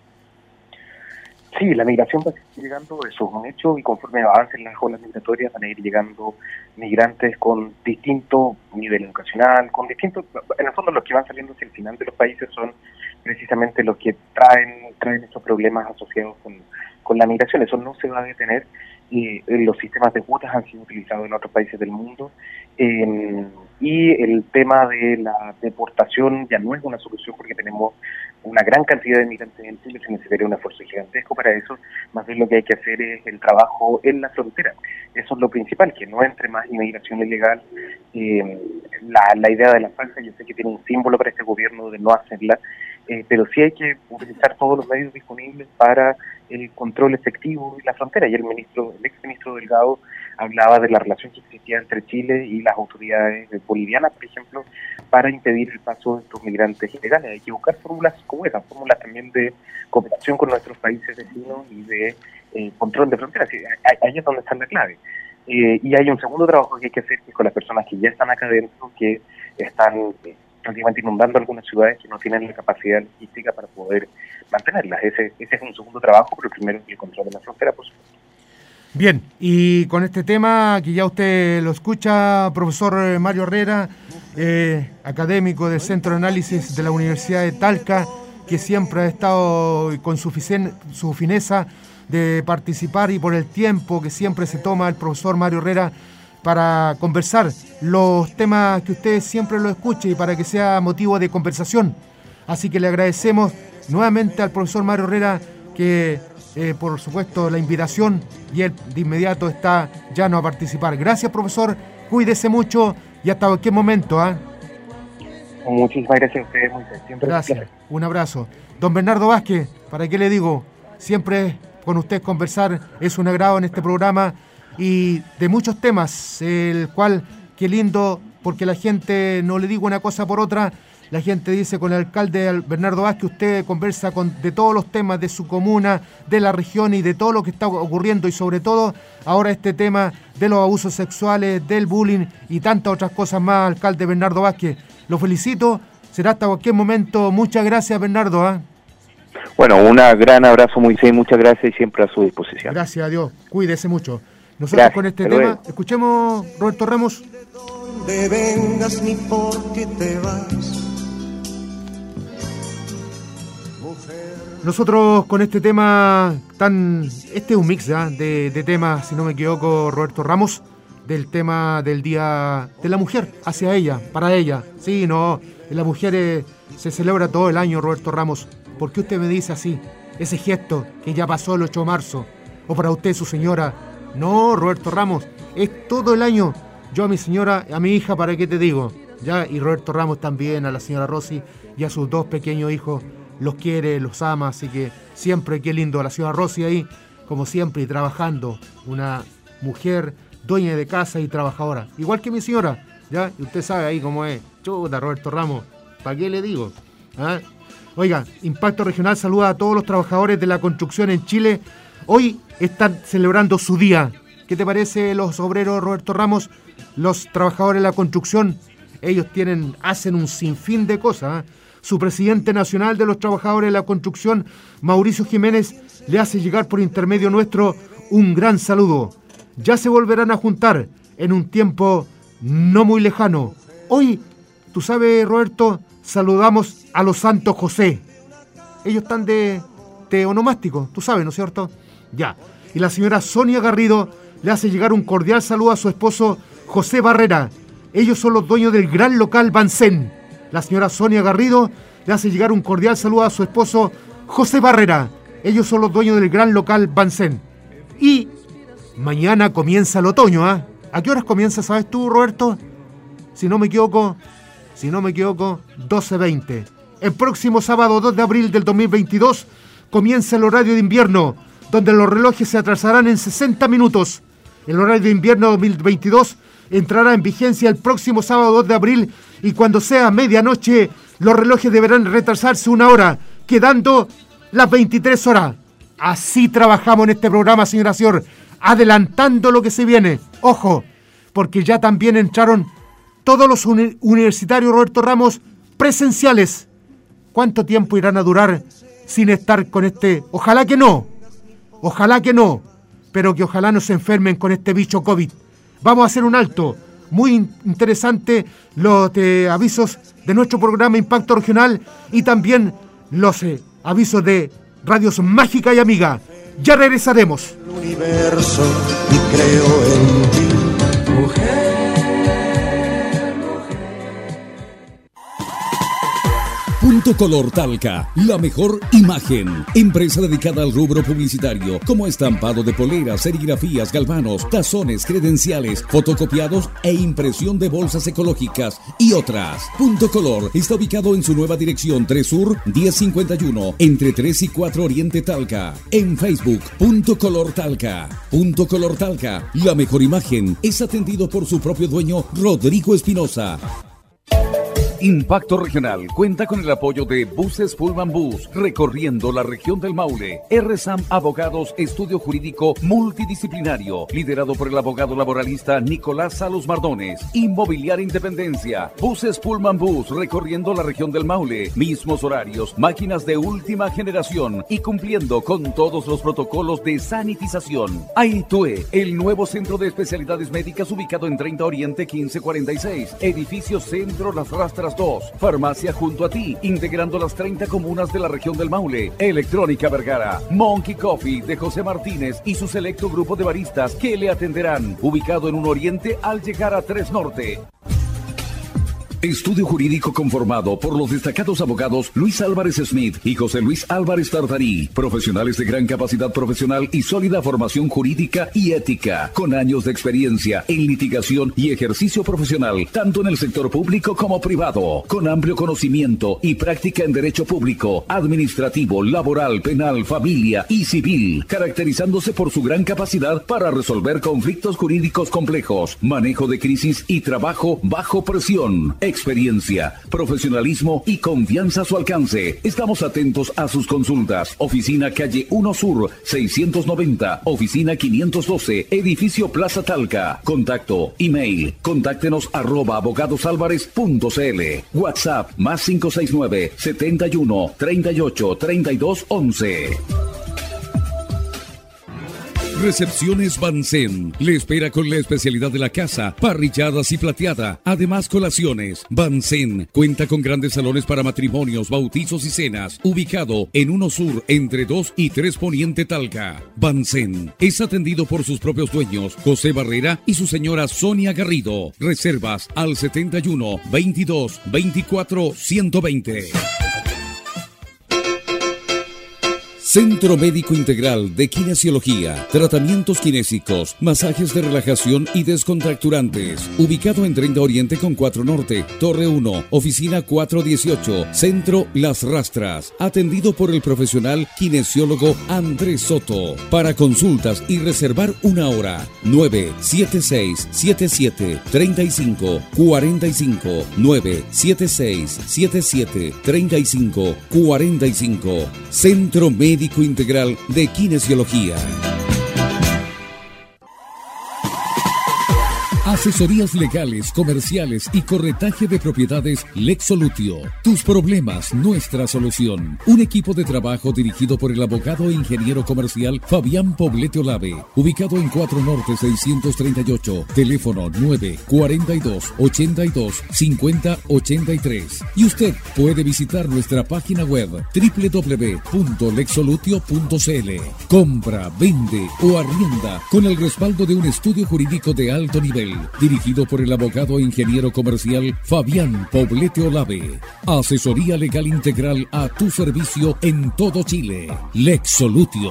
Sí, la migración va a seguir llegando, eso es un hecho, y conforme avancen las olas migratorias van a ir llegando migrantes con distinto nivel educacional, con distintos, en el fondo los que van saliendo hacia el final de los países son precisamente los que traen traen estos problemas asociados con, con la migración. Eso no se va a detener, y los sistemas de cuotas han sido utilizados en otros países del mundo, eh, y el tema de la deportación ya no es una solución porque tenemos una gran cantidad de migrantes en Chile, se necesitaría un esfuerzo gigantesco para eso. Más bien lo que hay que hacer es el trabajo en la frontera. Eso es lo principal, que no entre más inmigración ilegal. Eh, la, la idea de la franja, yo sé que tiene un símbolo para este gobierno de no hacerla, eh, pero sí hay que utilizar todos los medios disponibles para el control efectivo de la frontera. Y el ministro, el ex ministro Delgado hablaba de la relación que existía entre Chile y las autoridades bolivianas, por ejemplo, para impedir el paso de estos migrantes ilegales. Hay que buscar fórmulas como esas, fórmulas también de cooperación con nuestros países vecinos y de eh, control de fronteras. Ahí es donde está la clave. Eh, y hay un segundo trabajo que hay que hacer, que es con las personas que ya están acá adentro, que están eh, prácticamente inundando algunas ciudades que no tienen la capacidad logística para poder mantenerlas. Ese, ese es un segundo trabajo, pero primero el control de la frontera, por supuesto. Bien, y con este tema que ya usted lo escucha, profesor Mario Herrera, eh, académico del Centro de Análisis de la Universidad de Talca, que siempre ha estado con su, su fineza de participar y por el tiempo que siempre se toma el profesor Mario Herrera para conversar los temas que usted siempre lo escuche y para que sea motivo de conversación. Así que le agradecemos nuevamente al profesor Mario Herrera que, eh, por supuesto, la invitación, y él de inmediato está llano a participar. Gracias, profesor, cuídese mucho y hasta cualquier momento. ¿eh? Muchísimas gracias a ustedes, Moisés. Siempre gracias, un abrazo. Don Bernardo Vázquez, ¿para qué le digo? Siempre con usted conversar es un agrado en este programa y de muchos temas, el cual, qué lindo, porque la gente, no le digo una cosa por otra, la gente dice con el alcalde Bernardo Vázquez, usted conversa con, de todos los temas de su comuna, de la región y de todo lo que está ocurriendo y sobre todo ahora este tema de los abusos sexuales, del bullying y tantas otras cosas más, alcalde Bernardo Vázquez. Lo felicito, será hasta cualquier momento. Muchas gracias, Bernardo. ¿eh? Bueno, un gran abrazo, Moisés, muchas gracias y siempre a su disposición. Gracias a Dios, cuídese mucho. Nosotros gracias, con este tema, luego. Escuchemos, Roberto Ramos. De dónde vengas ni por qué te vas. Nosotros con este tema tan... Este es un mix ¿eh? de, de temas, si no me equivoco, Roberto Ramos, del tema del Día de la Mujer, hacia ella, para ella. Sí, no, la mujer eh, se celebra todo el año, Roberto Ramos. ¿Por qué usted me dice así? Ese gesto que ya pasó el ocho de marzo. O para usted, su señora. No, Roberto Ramos, es todo el año. Yo a mi señora, a mi hija, ¿para qué te digo? Ya, y Roberto Ramos también, a la señora Rosy y a sus dos pequeños hijos. Los quiere, los ama, así que siempre, qué lindo, a la señora Rosy ahí, como siempre, y trabajando. Una mujer dueña de casa y trabajadora. Igual que mi señora, ¿ya? Y usted sabe ahí cómo es. Chuta, Roberto Ramos, ¿para qué le digo? ¿Ah? Oiga, Impacto Regional saluda a todos los trabajadores de la construcción en Chile. Hoy están celebrando su día. ¿Qué te parece los obreros, Roberto Ramos? Los trabajadores de la construcción, ellos tienen, hacen un sinfín de cosas. ¿eh? Su presidente nacional de los trabajadores de la construcción, Mauricio Jiménez, le hace llegar por intermedio nuestro un gran saludo. Ya se volverán a juntar en un tiempo no muy lejano. Hoy, tú sabes, Roberto, saludamos a los Santos José. Ellos están de, de onomástico, tú sabes, ¿no es cierto? Ya. Y la señora Sonia Garrido le hace llegar un cordial saludo a su esposo José Barrera. Ellos son los dueños del gran local Bancén. La señora Sonia Garrido le hace llegar un cordial saludo a su esposo José Barrera. Ellos son los dueños del gran local Bancén. Y mañana comienza el otoño, ¿ah? ¿eh? ¿A qué horas comienza, sabes tú, Roberto? Si no me equivoco, si no me equivoco, doce veinte. El próximo sábado dos de abril del dos mil veintidós comienza el horario de invierno, donde los relojes se atrasarán en sesenta minutos. El horario de invierno dos mil veintidós entrará en vigencia el próximo sábado dos de abril y cuando sea medianoche los relojes deberán retrasarse una hora, quedando las veintitrés horas. Así trabajamos en este programa, señora señor, adelantando lo que se viene. Ojo, porque ya también entraron todos los uni- universitarios, Roberto Ramos, presenciales. ¿Cuánto tiempo irán a durar sin estar con este? Ojalá que no, ojalá que no, pero que ojalá no se enfermen con este bicho COVID. Vamos a hacer un alto. Muy interesante los eh, avisos de nuestro programa Impacto Regional y también los eh, avisos de Radios Mágica y Amiga. Ya regresaremos. El universo y creo en ti, mujer. Punto Color Talca, la mejor imagen. Empresa dedicada al rubro publicitario, como estampado de poleras, serigrafías, galvanos, tazones, credenciales, fotocopiados e impresión de bolsas ecológicas y otras. Punto Color está ubicado en su nueva dirección tres Sur diez cincuenta y uno, entre tres y cuatro Oriente Talca. En Facebook, Punto Color Talca. Punto Color Talca, la mejor imagen. Es atendido por su propio dueño, Rodrigo Espinosa. Impacto Regional cuenta con el apoyo de Buses Pullman Bus, recorriendo la región del Maule. R S A M Abogados, estudio jurídico multidisciplinario, liderado por el abogado laboralista Nicolás Salos Mardones. Inmobiliaria Independencia. Buses Pullman Bus, recorriendo la región del Maule. Mismos horarios, máquinas de última generación y cumpliendo con todos los protocolos de sanitización. Aitue, el nuevo centro de especialidades médicas ubicado en treinta Oriente quince cuarenta y seis. Edificio Centro Las Rastras Más dos, farmacia junto a ti, integrando las treinta comunas de la región del Maule. Electrónica Vergara, Monkey Coffee de José Martínez y su selecto grupo de baristas que le atenderán, ubicado en un oriente al llegar a Tres Norte. Estudio jurídico conformado por los destacados abogados Luis Álvarez Smith y José Luis Álvarez Tartarí, profesionales de gran capacidad profesional y sólida formación jurídica y ética, con años de experiencia en litigación y ejercicio profesional, tanto en el sector público como privado, con amplio conocimiento y práctica en derecho público, administrativo, laboral, penal, familia y civil, caracterizándose por su gran capacidad para resolver conflictos jurídicos complejos, manejo de crisis y trabajo bajo presión. Experiencia, profesionalismo y confianza a su alcance. Estamos atentos a sus consultas. Oficina Calle uno Sur, seiscientos noventa, Oficina quinientos doce, Edificio Plaza Talca. Contacto, email, contáctenos arroba abogadosalvarez punto cl. WhatsApp, más cinco seis nueve, setenta y uno, treinta y ocho, treinta y dos, once. Recepciones Bansen le espera con la especialidad de la casa, parrilladas y plateada, además colaciones. Bansen cuenta con grandes salones para matrimonios, bautizos y cenas, ubicado en uno Sur entre dos y tres Poniente Talca. Bansen es atendido por sus propios dueños, José Barrera y su señora Sonia Garrido. Reservas al setenta y uno, veintidós, veinticuatro, ciento veinte. Centro Médico Integral de Kinesiología, tratamientos kinésicos, masajes de relajación y descontracturantes. Ubicado en treinta Oriente con cuatro Norte, Torre uno, Oficina cuatrocientos dieciocho, Centro Las Rastras. Atendido por el profesional kinesiólogo Andrés Soto. Para consultas y reservar una hora, nueve siete seis, siete siete, tres cinco, cuatro cinco, nueve siete seis, siete siete, tres cinco, cuatro cinco. Centro Médico Integral de Kinesiología. Asesorías legales, comerciales y corretaje de propiedades Lexolutio. Tus problemas, nuestra solución. Un equipo de trabajo dirigido por el abogado e ingeniero comercial Fabián Poblete Olave. Ubicado en cuatro Norte seiscientos treinta y ocho. Teléfono nueve cuarenta y dos, ochenta y dos, cincuenta, ochenta y tres. Y usted puede visitar nuestra página web doble u doble u doble u punto lexolutio punto cl. Compra, vende o arrienda con el respaldo de un estudio jurídico de alto nivel. Dirigido por el abogado e ingeniero comercial Fabián Poblete Olave. Asesoría legal integral a tu servicio en todo Chile. Lexolutio.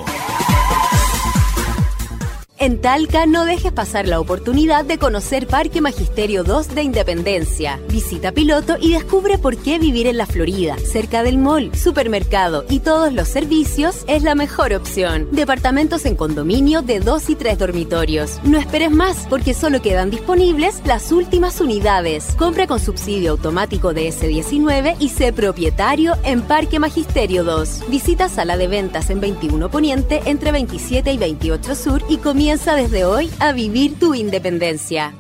En Talca no dejes pasar la oportunidad de conocer Parque Magisterio dos de Independencia. Visita piloto y descubre por qué vivir en la Florida, cerca del mall, supermercado y todos los servicios es la mejor opción. Departamentos en condominio de dos y tres dormitorios. No esperes más porque solo quedan disponibles las últimas unidades. Compra con subsidio automático de ese diecinueve y sé propietario en Parque Magisterio dos. Visita sala de ventas en veintiuno Poniente entre veintisiete y veintiocho Sur y comienza desde hoy a vivir tu independencia.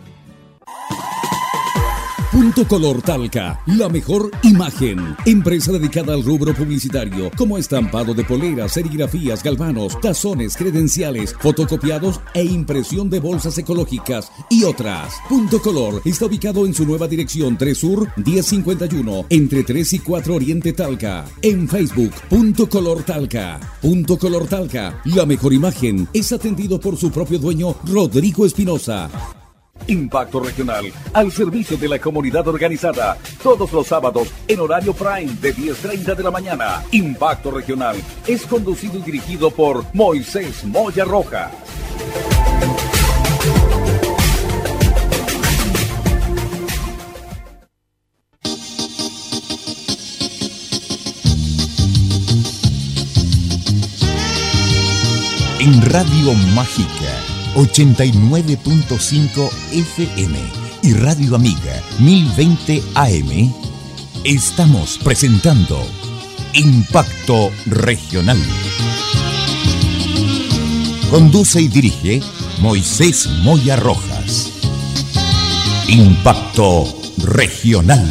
Punto Color Talca, la mejor imagen. Empresa dedicada al rubro publicitario, como estampado de poleras, serigrafías, galvanos, tazones, credenciales, fotocopiados e impresión de bolsas ecológicas y otras. Punto Color está ubicado en su nueva dirección tres Sur, diez cincuenta y uno, entre tres y cuatro Oriente Talca. En Facebook, Punto Color Talca. Punto Color Talca, la mejor imagen, es atendido por su propio dueño, Rodrigo Espinosa. Impacto Regional, al servicio de la comunidad organizada, todos los sábados en horario prime de diez treinta de la mañana. Impacto Regional es conducido y dirigido por Moisés Moya Rojas. En Radio Mágica ochenta y nueve punto cinco F M y Radio Amiga mil veinte A M, estamos presentando Impacto Regional. Conduce y dirige Moisés Moya Rojas. Impacto Regional.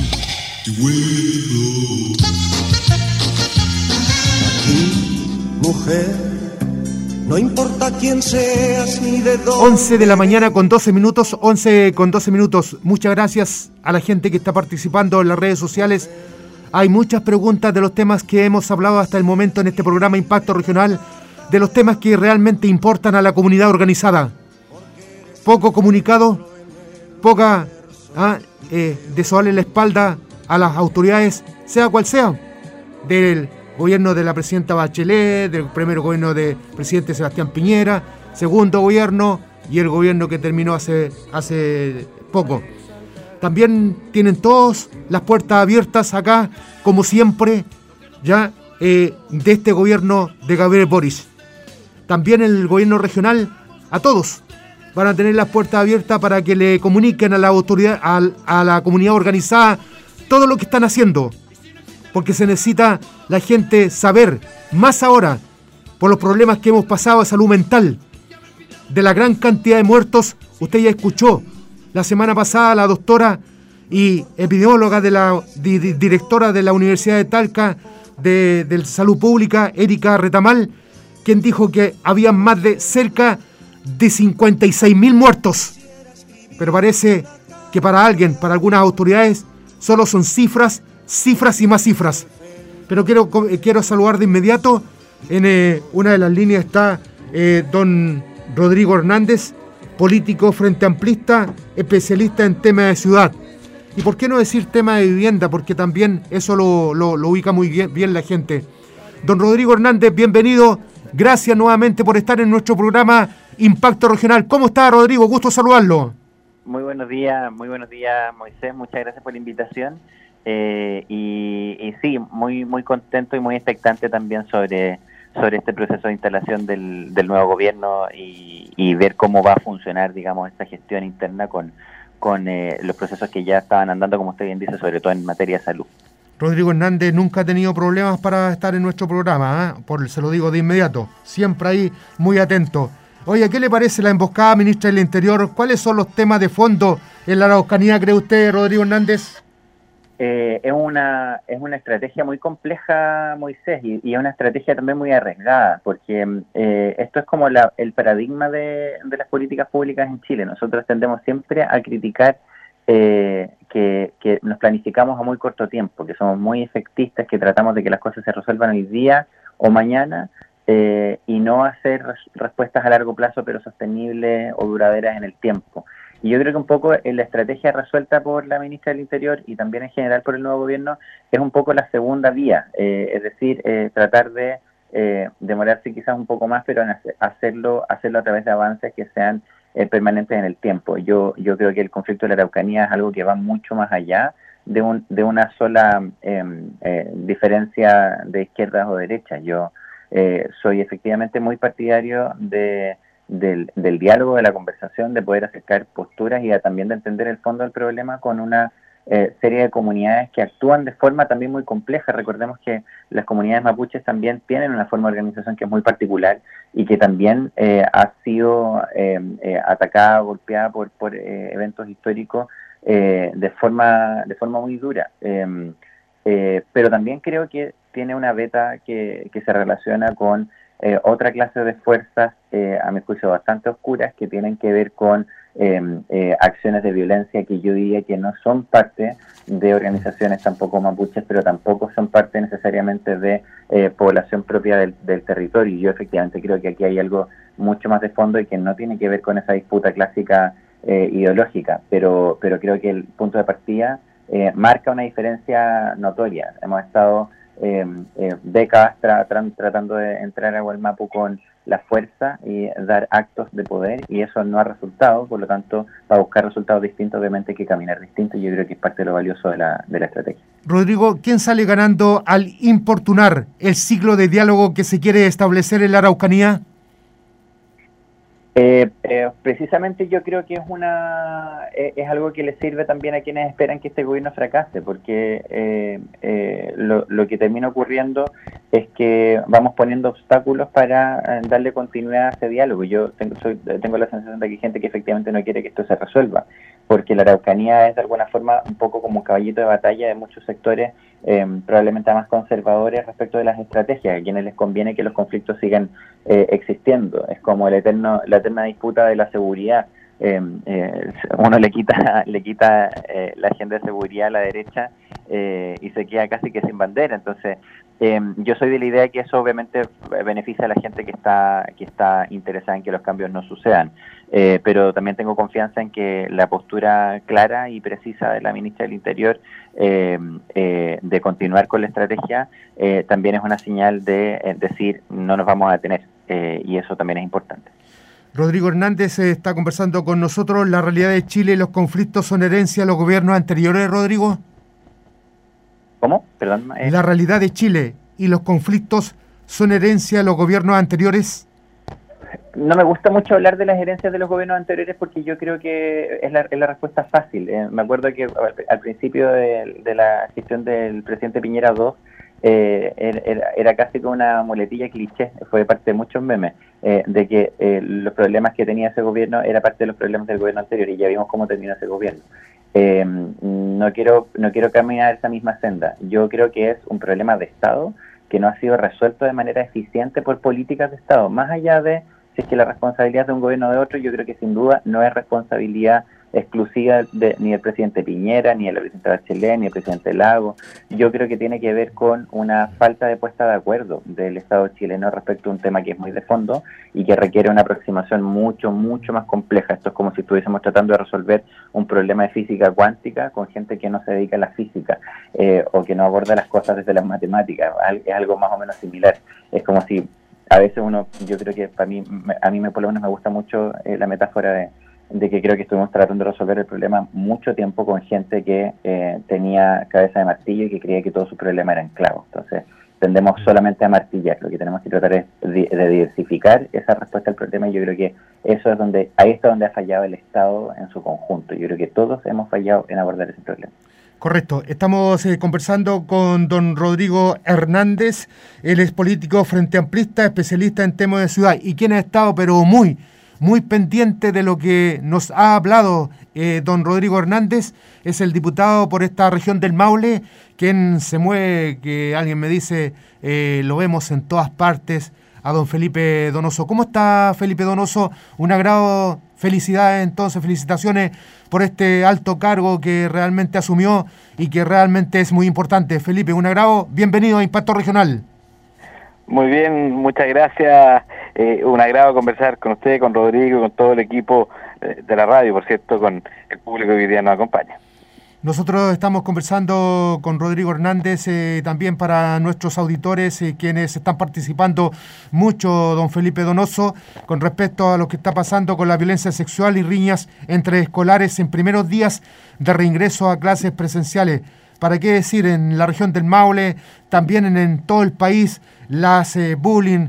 Aquí, mujer, No importa quién seas ni de dónde. once de la mañana con doce minutos, once con doce minutos. Muchas gracias a la gente que está participando en las redes sociales. Hay muchas preguntas de los temas que hemos hablado hasta el momento en este programa Impacto Regional, de los temas que realmente importan a la comunidad organizada. Poco comunicado, poca ah, eh, de sobarle la espalda a las autoridades, sea cual sea, del gobierno de la presidenta Bachelet, del primer gobierno del presidente Sebastián Piñera, segundo gobierno y el gobierno que terminó hace, hace poco. También tienen todos las puertas abiertas acá, como siempre, ya eh, de este gobierno de Gabriel Boric. También el gobierno regional, a todos, van a tener las puertas abiertas para que le comuniquen a la autoridad, a, a la comunidad organizada, todo lo que están haciendo. Porque se necesita la gente saber, más ahora, por los problemas que hemos pasado de salud mental, de la gran cantidad de muertos. Usted ya escuchó la semana pasada a la doctora y epidemióloga de la di, di, directora de la Universidad de Talca de, de Salud Pública, Erika Retamal, quien dijo que había más de cerca de cincuenta y seis mil muertos. Pero parece que para alguien, para algunas autoridades, solo son cifras, cifras y más cifras. Pero quiero, quiero saludar de inmediato. En eh, una de las líneas está eh, don Rodrigo Hernández, político frente amplista, especialista en temas de ciudad. Y por qué no decir tema de vivienda, porque también eso lo, lo, lo ubica muy bien, bien la gente. Don Rodrigo Hernández, bienvenido. Gracias nuevamente por estar en nuestro programa Impacto Regional. ¿Cómo está, Rodrigo? Gusto saludarlo. Muy buenos días, muy buenos días, Moisés. Muchas gracias por la invitación. Eh, y, y sí, muy muy contento y muy expectante también sobre, sobre este proceso de instalación del, del nuevo gobierno y, y ver cómo va a funcionar, digamos, esta gestión interna con, con eh, los procesos que ya estaban andando, como usted bien dice, sobre todo en materia de salud. Rodrigo Hernández nunca ha tenido problemas para estar en nuestro programa, ¿eh? Por, se lo digo de inmediato, siempre ahí muy atento. Oye, ¿qué le parece la emboscada, ministra del Interior? ¿Cuáles son los temas de fondo en la Araucanía, cree usted, Rodrigo Hernández? Eh, es una es una estrategia muy compleja, Moisés, y, y es una estrategia también muy arriesgada, porque eh, esto es como la, el paradigma de, de las políticas públicas en Chile. Nosotros tendemos siempre a criticar eh, que, que nos planificamos a muy corto tiempo, que somos muy efectistas, que tratamos de que las cosas se resuelvan hoy día o mañana, eh, y no hacer res, respuestas a largo plazo, pero sostenibles o duraderas en el tiempo. Y yo creo que un poco la estrategia resuelta por la ministra del Interior y también en general por el nuevo gobierno es un poco la segunda vía, eh, es decir, eh, tratar de eh, demorarse quizás un poco más, pero en hacerlo hacerlo a través de avances que sean eh, permanentes en el tiempo. Yo yo creo que el conflicto de la Araucanía es algo que va mucho más allá de un de una sola eh, eh, diferencia de izquierdas o derechas. Yo eh, soy efectivamente muy partidario de Del, del diálogo, de la conversación, de poder acercar posturas y a, también de entender el fondo del problema con una eh, serie de comunidades que actúan de forma también muy compleja. Recordemos que las comunidades mapuches también tienen una forma de organización que es muy particular y que también eh, ha sido eh, eh, atacada, golpeada por, por eh, eventos históricos eh, de forma de forma muy dura. Eh, eh, pero también creo que tiene una beta que, que se relaciona con Eh, otra clase de fuerzas, eh, a mi juicio, bastante oscuras, que tienen que ver con eh, eh, acciones de violencia que yo diría que no son parte de organizaciones tampoco mapuches, pero tampoco son parte necesariamente de eh, población propia del, del territorio. Y yo efectivamente creo que aquí hay algo mucho más de fondo y que no tiene que ver con esa disputa clásica eh, ideológica, pero, pero creo que el punto de partida eh, marca una diferencia notoria. Hemos estado Eh, eh, décadas tra tra tratando de entrar a Gualmapu con la fuerza y dar actos de poder, y eso no ha resultado. Por lo tanto, para buscar resultados distintos obviamente hay que caminar distinto, y yo creo que es parte de lo valioso de la, de la estrategia. Rodrigo, ¿quién sale ganando al importunar el ciclo de diálogo que se quiere establecer en la Araucanía? Eh, eh, precisamente yo creo que es una eh, es algo que le sirve también a quienes esperan que este gobierno fracase, porque eh, eh, lo, lo que termina ocurriendo es que vamos poniendo obstáculos para eh, darle continuidad a ese diálogo. Yo tengo, soy, tengo la sensación de que hay gente que efectivamente no quiere que esto se resuelva, porque la Araucanía es de alguna forma un poco como un caballito de batalla de muchos sectores, eh, probablemente más conservadores respecto de las estrategias, a quienes les conviene que los conflictos sigan eh, existiendo. Es como el eterno, la eterna disputa de la seguridad. Eh, eh, uno le quita le quita eh, la agenda de seguridad a la derecha eh, y se queda casi que sin bandera. Entonces eh, yo soy de la idea que eso obviamente beneficia a la gente que está que está interesada en que los cambios no sucedan, eh, pero también tengo confianza en que la postura clara y precisa de la ministra del Interior eh, eh, de continuar con la estrategia eh, también es una señal de eh, decir no nos vamos a detener, eh, y eso también es importante. Rodrigo Hernández está conversando con nosotros. ¿La realidad de Chile y los conflictos son herencia de los gobiernos anteriores, Rodrigo? ¿Cómo? Perdón. Eh. ¿La realidad de Chile y los conflictos son herencia de los gobiernos anteriores? No me gusta mucho hablar de las herencias de los gobiernos anteriores porque yo creo que es la, es la respuesta fácil. Eh, me acuerdo que al, al principio de, de la gestión del presidente Piñera segundo, Eh, era, era casi como una muletilla cliché, fue parte de muchos memes, eh, de que eh, los problemas que tenía ese gobierno era parte de los problemas del gobierno anterior, y ya vimos cómo terminó ese gobierno. Eh, no quiero no quiero caminar esa misma senda. Yo creo que es un problema de Estado que no ha sido resuelto de manera eficiente por políticas de Estado. Más allá de si es que la responsabilidad de un gobierno o de otro, yo creo que sin duda no es responsabilidad exclusiva de, ni del presidente Piñera, ni de la presidenta Bachelet, ni del presidente Lago. Yo creo que tiene que ver con una falta de puesta de acuerdo del Estado chileno respecto a un tema que es muy de fondo y que requiere una aproximación mucho, mucho más compleja. Esto es como si estuviésemos tratando de resolver un problema de física cuántica con gente que no se dedica a la física eh, o que no aborda las cosas desde las matemáticas. Es algo más o menos similar. Es como si a veces uno, yo creo que para mí, a mí me, por lo menos me gusta mucho eh, la metáfora de de que creo que estuvimos tratando de resolver el problema mucho tiempo con gente que eh, tenía cabeza de martillo y que creía que todo su problema era en clavo. Entonces, tendemos solamente a martillar. Lo que tenemos que tratar es de, de diversificar esa respuesta al problema, y yo creo que eso es donde, ahí está donde ha fallado el Estado en su conjunto. Yo creo que todos hemos fallado en abordar ese problema. Correcto. Estamos eh, conversando con don Rodrigo Hernández. Él es político frente amplista, especialista en temas de ciudad, y quien ha estado, pero muy... muy pendiente de lo que nos ha hablado eh, don Rodrigo Hernández, es el diputado por esta región del Maule, quien se mueve, que alguien me dice, eh, lo vemos en todas partes, a don Felipe Donoso. ¿Cómo está Felipe Donoso? Un agrado, felicidades entonces, felicitaciones por este alto cargo que realmente asumió y que realmente es muy importante. Felipe, un agrado, bienvenido a Impacto Regional. Muy bien, muchas gracias. Eh, un agrado conversar con usted, con Rodrigo, con todo el equipo eh, de la radio, por cierto, con el público que hoy día nos acompaña. Nosotros estamos conversando con Rodrigo Hernández, eh, también para nuestros auditores, eh, quienes están participando mucho, don Felipe Donoso, con respecto a lo que está pasando con la violencia sexual y riñas entre escolares en primeros días de reingreso a clases presenciales. ¿Para qué decir? En la región del Maule, también en, en todo el país, las eh, bullying,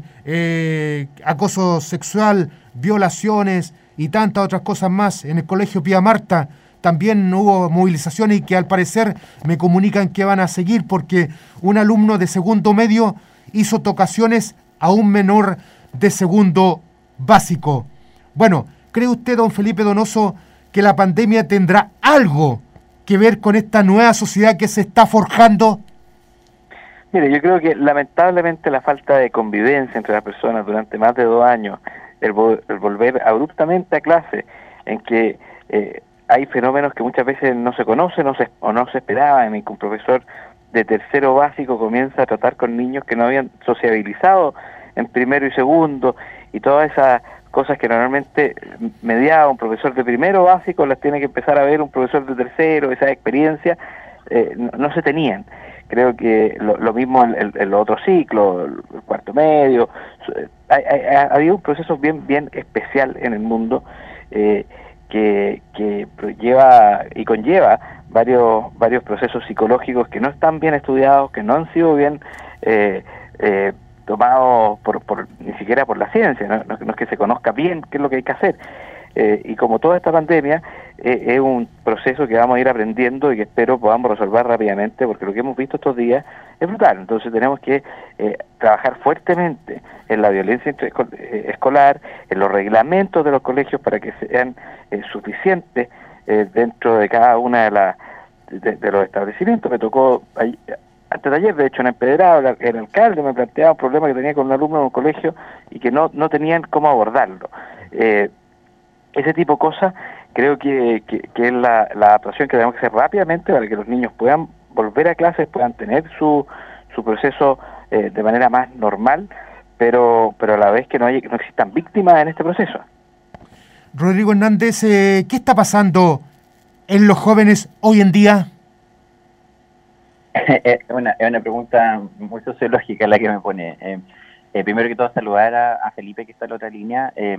eh, acoso sexual, violaciones y tantas otras cosas más. En el Colegio Pía Marta también hubo movilizaciones y que al parecer me comunican que van a seguir porque un alumno de segundo medio hizo tocaciones a un menor de segundo básico. Bueno, ¿cree usted, don Felipe Donoso, que la pandemia tendrá algo que ver con esta nueva sociedad que se está forjando? Mire, yo creo que lamentablemente la falta de convivencia entre las personas durante más de dos años, el, vo el volver abruptamente a clase, en que eh, hay fenómenos que muchas veces no se conocen no se, o no se esperaban, en que un profesor de tercero básico comienza a tratar con niños que no habían sociabilizado en primero y segundo, y todas esas cosas que normalmente mediaba un profesor de primero básico las tiene que empezar a ver un profesor de tercero. Esa experiencia eh, no, no se tenían. Creo que lo, lo mismo en el, el otro ciclo, el cuarto medio. Ha habido un proceso bien bien especial en el mundo eh, que, que lleva y conlleva varios varios procesos psicológicos que no están bien estudiados, que no han sido bien eh, eh, tomados por, por ni siquiera por la ciencia, ¿no? No, no es que se conozca bien qué es lo que hay que hacer. Eh, y como toda esta pandemia, eh, es un proceso que vamos a ir aprendiendo y que espero podamos resolver rápidamente, porque lo que hemos visto estos días es brutal. Entonces tenemos que eh, trabajar fuertemente en la violencia escolar, en los reglamentos de los colegios para que sean eh, suficientes eh, dentro de cada una de las de, de los establecimientos. Me tocó ahí, antes de ayer, de hecho, en Empedrado, el, el alcalde me planteaba un problema que tenía con un alumno de un colegio y que no, no tenían cómo abordarlo. Eh, ese tipo de cosas creo que, que, que es la, la adaptación que tenemos que hacer rápidamente para que los niños puedan volver a clases, puedan tener su, su proceso eh, de manera más normal, pero pero a la vez que no, hay, no existan víctimas en este proceso. Rodrigo Hernández, eh, ¿qué está pasando en los jóvenes hoy en día? Es una, es una pregunta muy sociológica la que me pone. Eh, eh, primero que todo, saludar a, a Felipe, que está en la otra línea. Eh,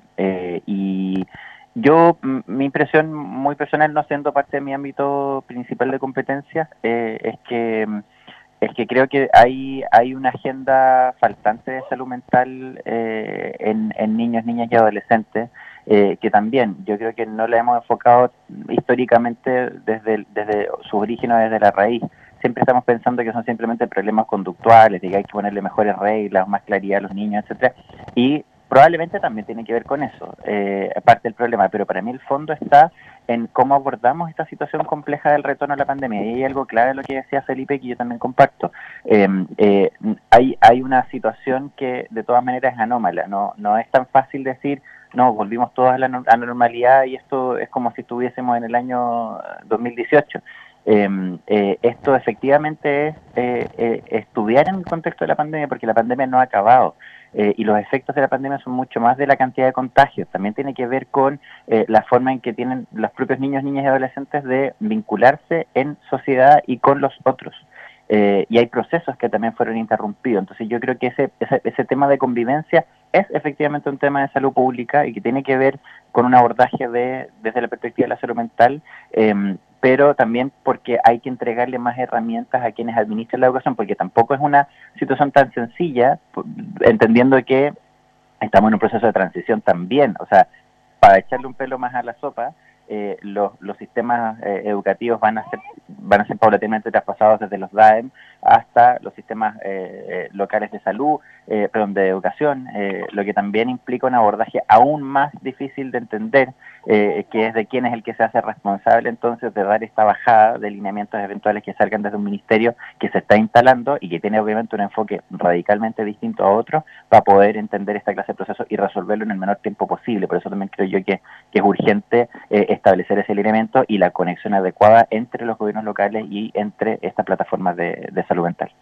eh, y yo, m- mi impresión muy personal, no siendo parte de mi ámbito principal de competencias, eh, es que es que creo que hay hay una agenda faltante de salud mental eh, en, en niños, niñas y adolescentes, eh, que también yo creo que no la hemos enfocado históricamente desde, desde su origen o desde la raíz. Siempre estamos pensando que son simplemente problemas conductuales, de que hay que ponerle mejores reglas, más claridad a los niños, etcétera, y probablemente también tiene que ver con eso, eh, parte del problema, pero para mí el fondo está en cómo abordamos esta situación compleja del retorno a la pandemia. Y hay algo clave en lo que decía Felipe, que yo también comparto. Eh, eh, hay hay una situación que de todas maneras es anómala, no no es tan fácil decir, no, volvimos todos a la, no- a la normalidad y esto es como si estuviésemos en el año dos mil dieciocho. Eh, eh, esto efectivamente es eh, eh, estudiar en el contexto de la pandemia, porque la pandemia no ha acabado. Eh, y los efectos de la pandemia son mucho más de la cantidad de contagios. También tiene que ver con eh, la forma en que tienen los propios niños, niñas y adolescentes de vincularse en sociedad y con los otros. Eh, y hay procesos que también fueron interrumpidos. Entonces yo creo que ese, ese, ese tema de convivencia es efectivamente un tema de salud pública y que tiene que ver con un abordaje de desde la perspectiva de la salud mental, eh, pero también porque hay que entregarle más herramientas a quienes administran la educación, porque tampoco es una situación tan sencilla, entendiendo que estamos en un proceso de transición también. O sea, para echarle un pelo más a la sopa, eh, los, los sistemas eh, educativos van a ser van a ser paulatinamente traspasados desde los D A E M hasta los sistemas eh, eh, locales de salud, eh, perdón, de educación, eh, lo que también implica un abordaje aún más difícil de entender, eh, que es de quién es el que se hace responsable entonces de dar esta bajada de lineamientos eventuales que salgan desde un ministerio que se está instalando y que tiene obviamente un enfoque radicalmente distinto a otro para poder entender esta clase de procesos y resolverlo en el menor tiempo posible. Por eso también creo yo que, que es urgente eh, establecer ese lineamiento y la conexión adecuada entre los gobiernos locales y entre estas plataformas de, de salud mental.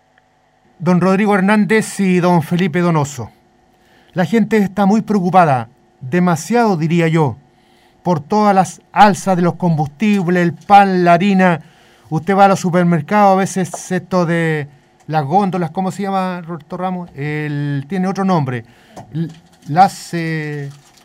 Don Rodrigo Hernández y don Felipe Donoso. La gente está muy preocupada, demasiado diría yo, por todas las alzas de los combustibles, el pan, la harina. Usted va a los supermercados, a veces esto de las góndolas, ¿cómo se llama, Roberto Ramos? El, tiene otro nombre. Las... Eh,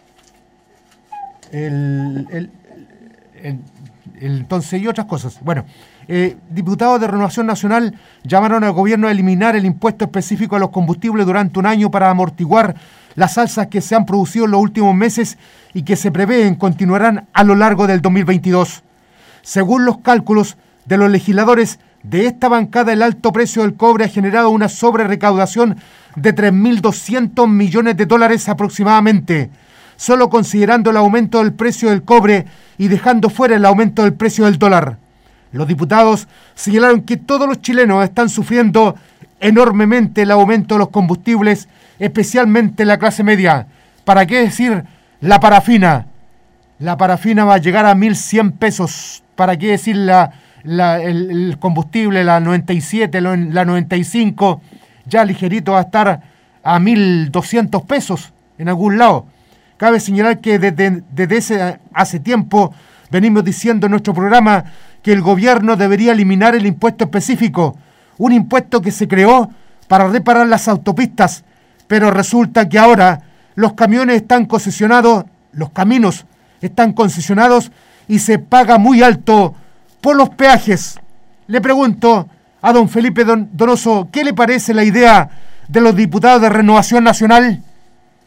el, el, el, el, entonces, y otras cosas. Bueno, eh, diputados de Renovación Nacional llamaron al gobierno a eliminar el impuesto específico a los combustibles durante un año para amortiguar las alzas que se han producido en los últimos meses y que se prevén continuarán a lo largo del dos mil veintidós. Según los cálculos de los legisladores de esta bancada, el alto precio del cobre ha generado una sobrerecaudación de tres mil doscientos millones de dólares aproximadamente, solo considerando el aumento del precio del cobre y dejando fuera el aumento del precio del dólar. Los diputados señalaron que todos los chilenos están sufriendo enormemente el aumento de los combustibles, especialmente la clase media. ¿Para qué decir la parafina? La parafina va a llegar a mil cien pesos. ¿Para qué decir la, la, el, el combustible, la noventa y siete, la noventa y cinco? Ya ligerito va a estar a mil doscientos pesos en algún lado. Cabe señalar que desde, desde ese, hace tiempo venimos diciendo en nuestro programa que el gobierno debería eliminar el impuesto específico, un impuesto que se creó para reparar las autopistas, pero resulta que ahora los camiones están concesionados, los caminos están concesionados y se paga muy alto por los peajes. Le pregunto a don Felipe Don, Donoso, ¿qué le parece la idea de los diputados de Renovación Nacional?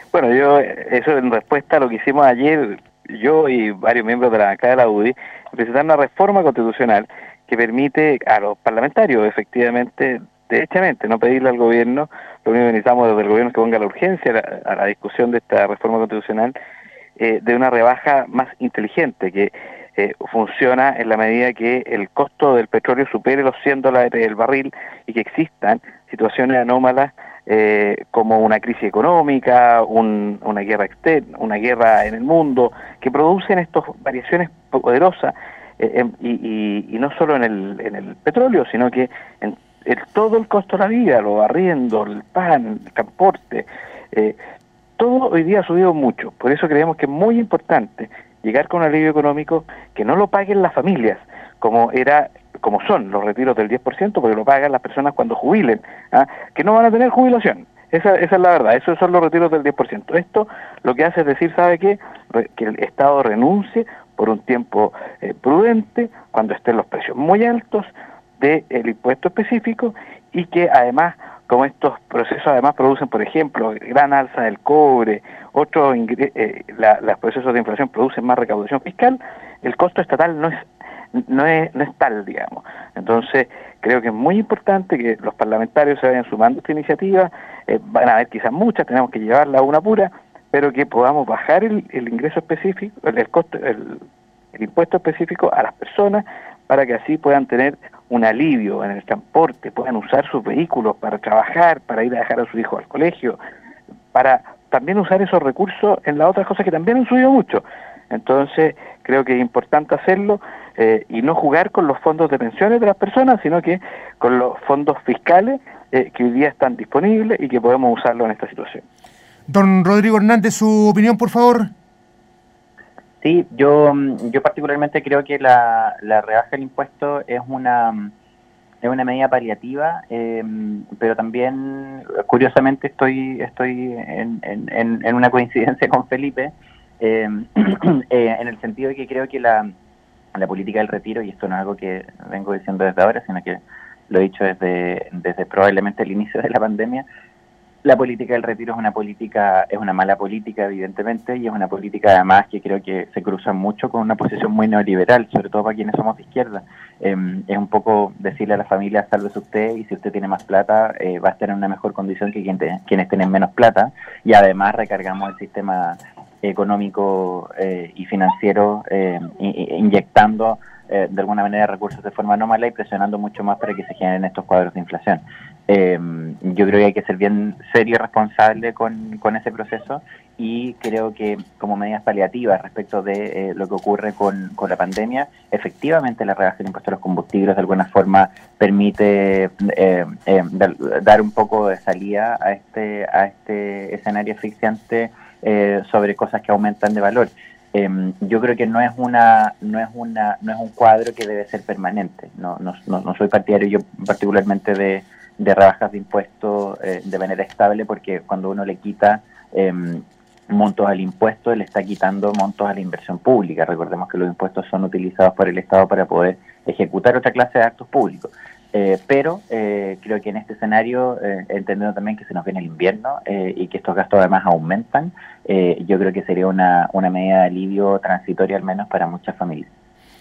Bueno, yo, eso en respuesta a lo que hicimos ayer, yo y varios miembros de la bancada de la U D I, presentar una reforma constitucional que permite a los parlamentarios, efectivamente, derechamente, no pedirle al gobierno, lo único que necesitamos desde el gobierno es que ponga la urgencia a la, a la discusión de esta reforma constitucional, eh, de una rebaja más inteligente, que eh, funciona en la medida que el costo del petróleo supere los cien dólares el barril y que existan situaciones anómalas eh, como una crisis económica, un, una guerra externa, una guerra en el mundo, que producen estas variaciones poderosas, eh, eh, y, y, y no solo en el, en el petróleo, sino que en el, todo el costo de la vida, los arriendos, el pan, el transporte, eh, todo hoy día ha subido mucho. Por eso creemos que es muy importante llegar con un alivio económico que no lo paguen las familias, como era como son los retiros del diez por ciento, porque lo pagan las personas cuando jubilen, ¿ah? Que no van a tener jubilación. Esa, esa es la verdad, esos son los retiros del diez por ciento. Esto lo que hace es decir, ¿sabe qué? Que el Estado renuncie por un tiempo eh, prudente, cuando estén los precios muy altos, del impuesto específico, y que además, como estos procesos además producen, por ejemplo, gran alza del cobre, otros eh, la, los procesos de inflación producen más recaudación fiscal, el costo estatal no es no es no es tal, digamos. Entonces, creo que es muy importante que los parlamentarios se vayan sumando a esta iniciativa, eh, van a haber quizás muchas, tenemos que llevarla a una pura, pero que podamos bajar el, el ingreso específico, el, el costo, el, el impuesto específico a las personas, para que así puedan tener un alivio en el transporte, puedan usar sus vehículos para trabajar, para ir a dejar a sus hijos al colegio, para también usar esos recursos en las otras cosas que también han subido mucho. Entonces, creo que es importante hacerlo, eh, y no jugar con los fondos de pensiones de las personas, sino que con los fondos fiscales eh, que hoy día están disponibles y que podemos usarlo en esta situación. Don Rodrigo Hernández, su opinión, por favor. Sí, yo yo particularmente creo que la, la rebaja del impuesto es una es una medida paliativa, eh, pero también, curiosamente, estoy estoy en, en, en una coincidencia con Felipe, eh, eh, en el sentido de que creo que la, la política del retiro, y esto no es algo que vengo diciendo desde ahora, sino que lo he dicho desde, desde probablemente el inicio de la pandemia, la política del retiro es una política, es una mala política, evidentemente, y es una política además que creo que se cruza mucho con una posición muy neoliberal, sobre todo para quienes somos de izquierda. Eh, es un poco decirle a la familia, sálvese usted, y si usted tiene más plata, eh, va a estar en una mejor condición que quien te, quienes tienen menos plata, y además recargamos el sistema económico eh, y financiero, eh, inyectando eh, de alguna manera recursos de forma anómala y presionando mucho más para que se generen estos cuadros de inflación. Eh, yo creo que hay que ser bien serio y responsable con, con ese proceso, y creo que como medidas paliativas respecto de eh, lo que ocurre con, con la pandemia, efectivamente la rebaja del impuesto a los combustibles de alguna forma permite eh, eh, dar, dar un poco de salida a este, a este escenario asfixiante eh, sobre cosas que aumentan de valor. Eh, yo creo que no es una no es una no es un cuadro que debe ser permanente. No no no, no soy partidario yo particularmente de de rebajas de impuestos eh, de manera estable, porque cuando uno le quita eh, montos al impuesto, le está quitando montos a la inversión pública. Recordemos que los impuestos son utilizados por el Estado para poder ejecutar otra clase de actos públicos. Eh, pero eh, creo que en este escenario, eh, entendiendo también que se nos viene el invierno eh, y que estos gastos además aumentan, eh, yo creo que sería una, una medida de alivio transitoria al menos para muchas familias.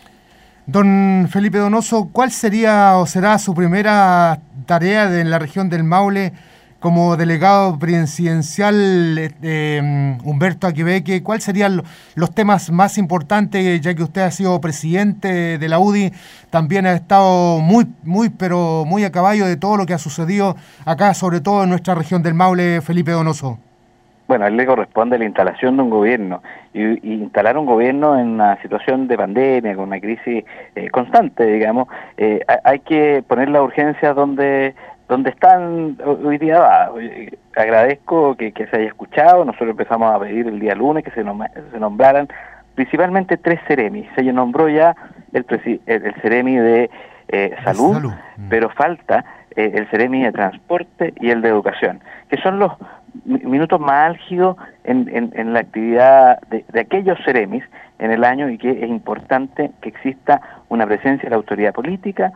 Don Felipe Donoso, ¿cuál sería o será su primera tarea de, en la región del Maule como delegado presidencial de um, Humberto Aquebeque? ¿Cuáles serían los temas más importantes, ya que usted ha sido presidente de la U D I, también ha estado muy, muy, pero muy a caballo de todo lo que ha sucedido acá, sobre todo en nuestra región del Maule, Felipe Donoso? Bueno, a él le corresponde la instalación de un gobierno, y, y instalar un gobierno en una situación de pandemia, con una crisis eh, constante, digamos, eh, hay que poner las urgencias donde donde están hoy día. Va. Agradezco que, que se haya escuchado. Nosotros empezamos a pedir el día lunes que se, nom se nombraran principalmente tres Ceremis. Se nombró ya el, el, el Ceremi de eh, salud, salud, pero falta eh, el Ceremi de transporte y el de educación, que son los minutos más álgidos en, en, en la actividad de, de aquellos Ceremis en el año, y que es importante que exista una presencia de la autoridad política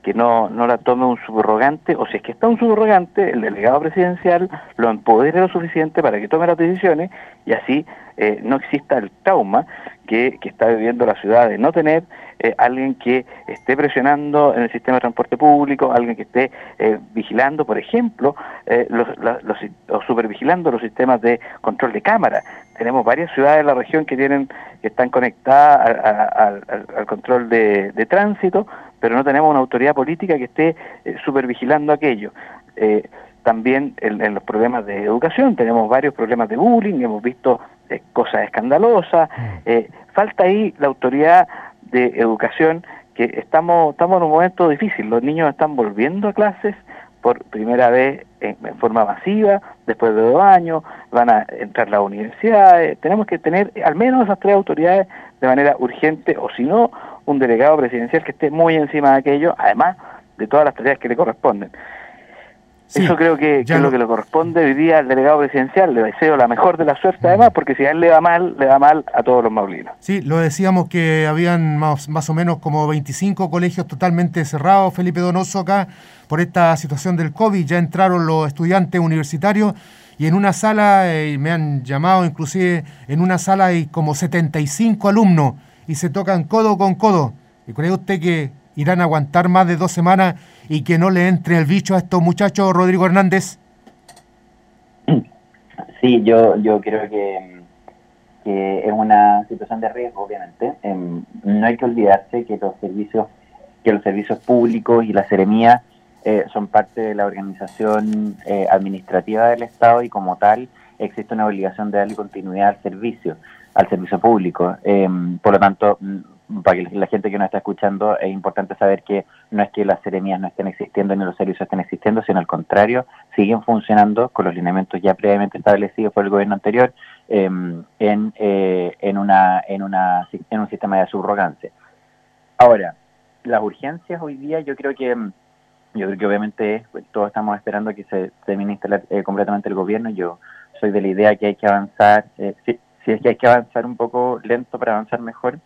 que no, no la tome un subrogante, o si es que está un subrogante, el delegado presidencial lo empodere lo suficiente para que tome las decisiones y así eh, no exista el trauma que, que está viviendo la ciudad de no tener eh, alguien que esté presionando en el sistema de transporte público, alguien que esté eh, vigilando, por ejemplo, eh, los, la, los, o supervigilando los sistemas de control de cámara. Tenemos varias ciudades de la región que tienen que están conectadas a, a, a, al, al control de, de tránsito, pero no tenemos una autoridad política que esté eh, supervigilando aquello. Eh, también en, en los problemas de educación tenemos varios problemas de bullying, hemos visto eh, cosas escandalosas, eh, falta ahí la autoridad de educación, que estamos, estamos en un momento difícil, los niños están volviendo a clases por primera vez en, en forma masiva, después de dos años, van a entrar las universidades, tenemos que tener al menos esas tres autoridades de manera urgente, o si no, un delegado presidencial que esté muy encima de aquello, además de todas las tareas que le corresponden. Sí, eso creo que, que es lo que le corresponde hoy día al delegado presidencial. Le deseo la mejor de la suerte además, porque si a él le va mal, le va mal a todos los maulinos. Sí, lo decíamos que habían más, más o menos como veinticinco colegios totalmente cerrados, Felipe Donoso, acá por esta situación del COVID. Ya entraron los estudiantes universitarios y en una sala, eh, me han llamado inclusive, en una sala hay como setenta y cinco alumnos y se tocan codo con codo. ¿Y cree usted que irán a aguantar más de dos semanas y que no le entre el bicho a estos muchachos, Rodrigo Hernández? Sí, yo yo creo que, que es una situación de riesgo, obviamente. Eh, no hay que olvidarse que los servicios que los servicios públicos y la Seremía eh, son parte de la organización eh, administrativa del Estado y como tal existe una obligación de darle continuidad al servicio, al servicio público. Eh, por lo tanto, para que la gente que nos está escuchando, es importante saber que no es que las seremías no estén existiendo ni los servicios estén existiendo, sino al contrario, siguen funcionando con los lineamientos ya previamente establecidos por el gobierno anterior eh, en, eh, en, una, en, una, en un sistema de subrogancia. Ahora, las urgencias hoy día yo creo que yo creo que obviamente pues, todos estamos esperando que se termine instalar eh, completamente el gobierno. Yo soy de la idea que hay que avanzar, eh, si, si es que hay que avanzar un poco lento para avanzar mejor.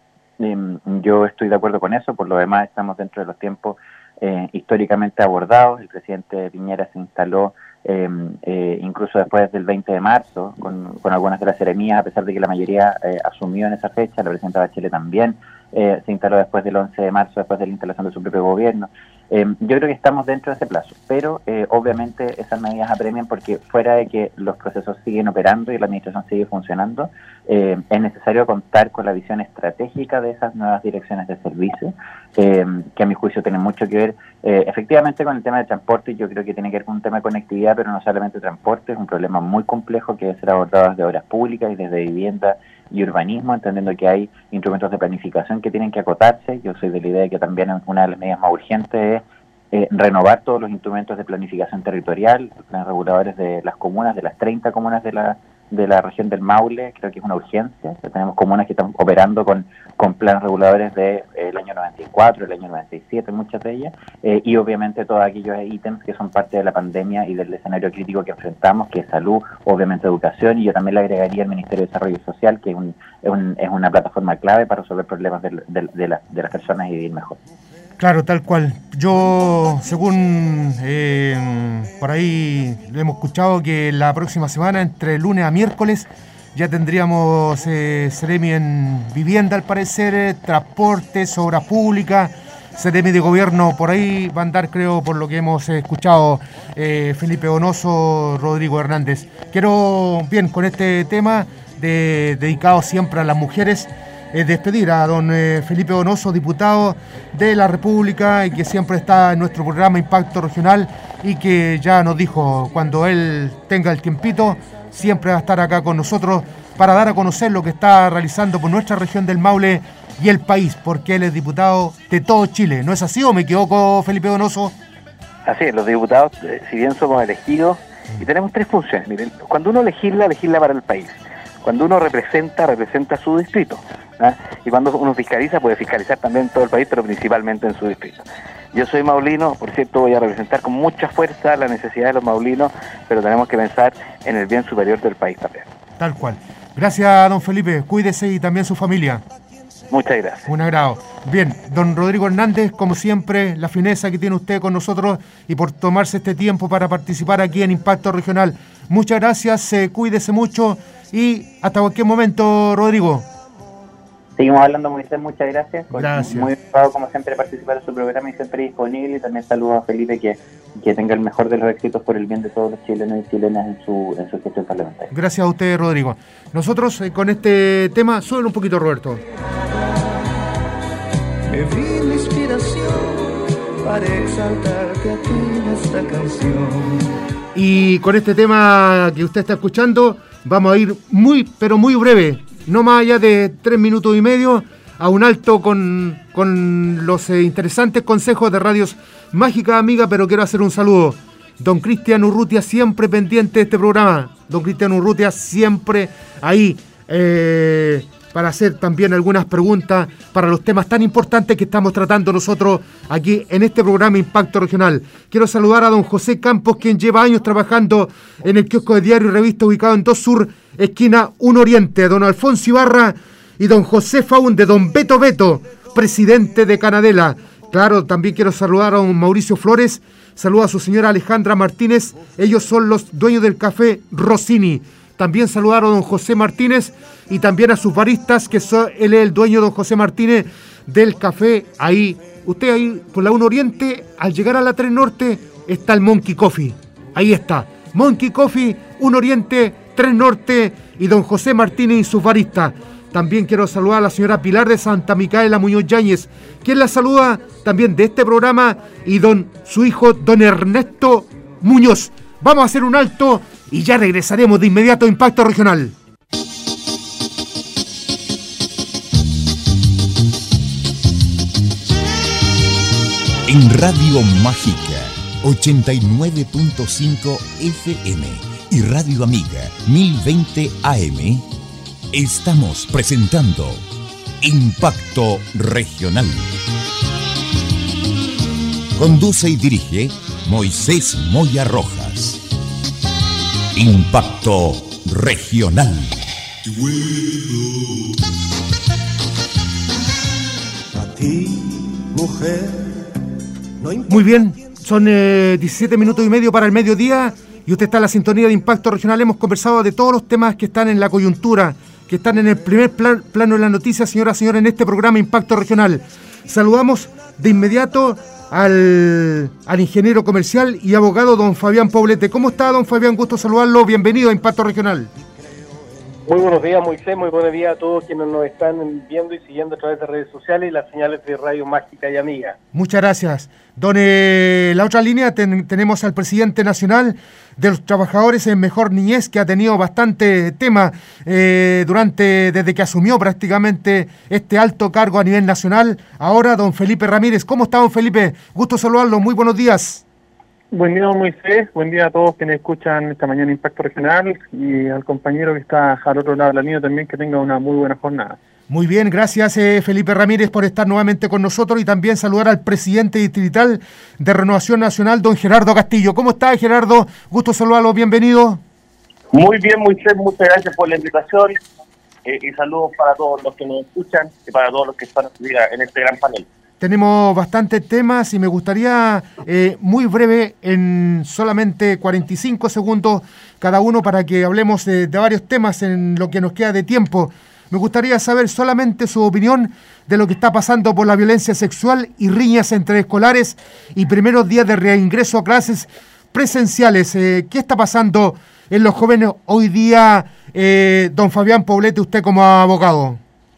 Yo estoy de acuerdo con eso, por lo demás estamos dentro de los tiempos eh, históricamente abordados. El presidente Piñera se instaló eh, eh, incluso después del veinte de marzo con, con algunas de las seremías, a pesar de que la mayoría eh, asumió en esa fecha. La presidenta Bachelet también eh, se instaló después del once de marzo, después de la instalación de su propio gobierno. Eh, yo creo que estamos dentro de ese plazo, pero eh, obviamente esas medidas apremian porque fuera de que los procesos siguen operando y la administración sigue funcionando, eh, es necesario contar con la visión estratégica de esas nuevas direcciones de servicio, eh, que a mi juicio tienen mucho que ver eh, efectivamente con el tema de transporte. Yo creo que tiene que ver con un tema de conectividad, pero no solamente transporte, es un problema muy complejo que debe ser abordado desde obras públicas y desde vivienda y urbanismo, entendiendo que hay instrumentos de planificación que tienen que acotarse. Yo soy de la idea de que también una de las medidas más urgentes es eh, renovar todos los instrumentos de planificación territorial, los planes reguladores de las comunas, de las treinta comunas de la de la región del Maule. Creo que es una urgencia. Ya tenemos comunas que están operando con, con planes reguladores del de, año noventa y cuatro, el año noventa y siete, muchas de ellas, eh, y obviamente todos aquellos ítems que son parte de la pandemia y del escenario crítico que enfrentamos, que es salud, obviamente educación, y yo también le agregaría el Ministerio de Desarrollo Social, que es, un, es, un, es una plataforma clave para resolver problemas de, de, de, la, de las personas y vivir mejor. Claro, tal cual. Yo, según eh, por ahí le hemos escuchado que la próxima semana, entre lunes a miércoles, ya tendríamos eh, Seremi en vivienda, al parecer, eh, transportes, obras públicas, Seremi de gobierno, por ahí va a andar, creo, por lo que hemos escuchado, eh, Felipe Donoso, Rodrigo Hernández. Quiero, bien, con este tema de, dedicado siempre a las mujeres, Eh, despedir a don eh, Felipe Donoso, diputado de la República y que siempre está en nuestro programa Impacto Regional y que ya nos dijo, cuando él tenga el tiempito, siempre va a estar acá con nosotros para dar a conocer lo que está realizando por nuestra región del Maule y el país, porque él es diputado de todo Chile. ¿No es así o me equivoco, Felipe Donoso? Así es, los diputados, eh, si bien somos elegidos, y tenemos tres funciones. Miren, cuando uno legisla, legisla para el país. Cuando uno representa, representa su distrito. ¿Ah? Y cuando uno fiscaliza, puede fiscalizar también todo el país, pero principalmente en su distrito. Yo soy maulino, por cierto, voy a representar con mucha fuerza la necesidad de los maulinos, pero tenemos que pensar en el bien superior del país también. Tal cual. Gracias, don Felipe. Cuídese y también su familia. Muchas gracias. Un agrado. Bien, don Rodrigo Hernández, como siempre, la fineza que tiene usted con nosotros y por tomarse este tiempo para participar aquí en Impacto Regional. Muchas gracias, eh, cuídese mucho y hasta cualquier momento, Rodrigo. Seguimos hablando, Moisés, muchas gracias. Gracias. Muy ocupado, como siempre, de participar en su programa y siempre disponible. Y también saludos a Felipe, que, que tenga el mejor de los éxitos por el bien de todos los chilenos y chilenas en su, en su gestión parlamentaria. Gracias a usted, Rodrigo. Nosotros eh, con este tema, suben un poquito, Roberto. Me vi la inspiración para exaltarte a ti en esta canción. Y con este tema que usted está escuchando, vamos a ir muy, pero muy breve, no más allá de tres minutos y medio, a un alto con, con los eh, interesantes consejos de Radios Mágica Amiga, pero quiero hacer un saludo. Don Cristian Urrutia, siempre pendiente de este programa. Don Cristian Urrutia, siempre ahí, eh, para hacer también algunas preguntas para los temas tan importantes que estamos tratando nosotros aquí en este programa Impacto Regional. Quiero saludar a don José Campos, quien lleva años trabajando en el kiosco de diario y revista ubicado en dos Sur, esquina uno Oriente, don Alfonso Ibarra y don José Faunde, don Beto Beto, presidente de Canadela. Claro, también quiero saludar a don Mauricio Flores, saluda a su señora Alejandra Martínez, ellos son los dueños del café Rossini. También saludar a don José Martínez y también a sus baristas, que son, él es el dueño, don José Martínez, del café ahí. Usted ahí por la uno Oriente, al llegar a la tres Norte, está el Monkey Coffee. Ahí está, Monkey Coffee, uno Oriente, tres Norte y don José Martínez y sus baristas. También quiero saludar a la señora Pilar de Santa Micaela Muñoz Yáñez, quien la saluda también de este programa, y don su hijo, don Ernesto Muñoz. Vamos a hacer un alto y ya regresaremos de inmediato a Impacto Regional. En Radio Mágica ochenta y nueve punto cinco F M y Radio Amiga mil veinte A M, estamos presentando Impacto Regional. Conduce y dirige Moisés Moya Rojas. Impacto Regional. A ti, mujer, no importa. Muy bien, son eh, diecisiete minutos y medio para el mediodía y usted está en la sintonía de Impacto Regional. Hemos conversado de todos los temas que están en la coyuntura, que están en el primer plan, plano de la noticia, señora, señora, en este programa Impacto Regional. Saludamos de inmediato al, al ingeniero comercial y abogado don Fabián Poblete. ¿Cómo está, don Fabián? Gusto saludarlo. Bienvenido a Impacto Regional. Muy buenos días, Moisés. Muy buenos días a todos quienes nos están viendo y siguiendo a través de redes sociales y las señales de Radio Mágica y Amiga. Muchas gracias. Don, eh, la otra línea ten, tenemos al presidente nacional de los trabajadores en Mejor Niñez, que ha tenido bastante tema eh, durante desde que asumió prácticamente este alto cargo a nivel nacional. Ahora, don Felipe Ramírez. ¿Cómo está, don Felipe? Gusto saludarlo. Muy buenos días. Buen día, Moisés. Buen día a todos quienes escuchan esta mañana Impacto Regional y al compañero que está al otro lado de la línea también, que tenga una muy buena jornada. Muy bien, gracias eh, Felipe Ramírez por estar nuevamente con nosotros y también saludar al presidente distrital de Renovación Nacional, don Gerardo Castillo. ¿Cómo está, Gerardo? Gusto saludarlo, bienvenido. Muy bien, Moisés, muchas gracias por la invitación eh, y saludos para todos los que nos escuchan y para todos los que están en este gran panel. Tenemos bastantes temas y me gustaría, eh, muy breve, en solamente cuarenta y cinco segundos cada uno, para que hablemos de, de varios temas en lo que nos queda de tiempo. Me gustaría saber solamente su opinión de lo que está pasando por la violencia sexual y riñas entre escolares y primeros días de reingreso a clases presenciales. Eh, ¿Qué está pasando en los jóvenes hoy día, eh, don Fabián Poblete, usted como abogado?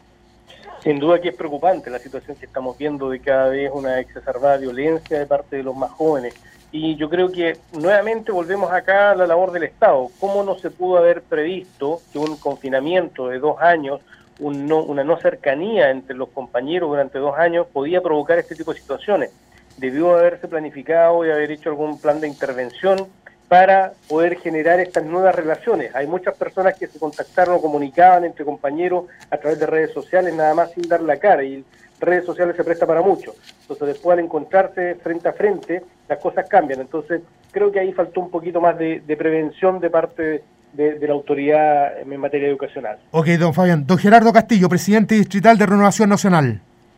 Sin duda que es preocupante la situación que estamos viendo de cada vez una exacerbada violencia de parte de los más jóvenes. Y yo creo que nuevamente volvemos acá a la labor del Estado. ¿Cómo no se pudo haber previsto que un confinamiento de dos años, un no, una no cercanía entre los compañeros durante dos años podía provocar este tipo de situaciones? Debió haberse planificado y haber hecho algún plan de intervención para poder generar estas nuevas relaciones. Hay muchas personas que se contactaron o comunicaban entre compañeros a través de redes sociales, nada más sin dar la cara, y redes sociales se presta para mucho. Entonces después, al encontrarse frente a frente, las cosas cambian. Entonces creo que ahí faltó un poquito más de, de prevención de parte de, de la autoridad en materia educacional. Ok, don Fabián. Don Gerardo Castillo, presidente distrital de Renovación Nacional.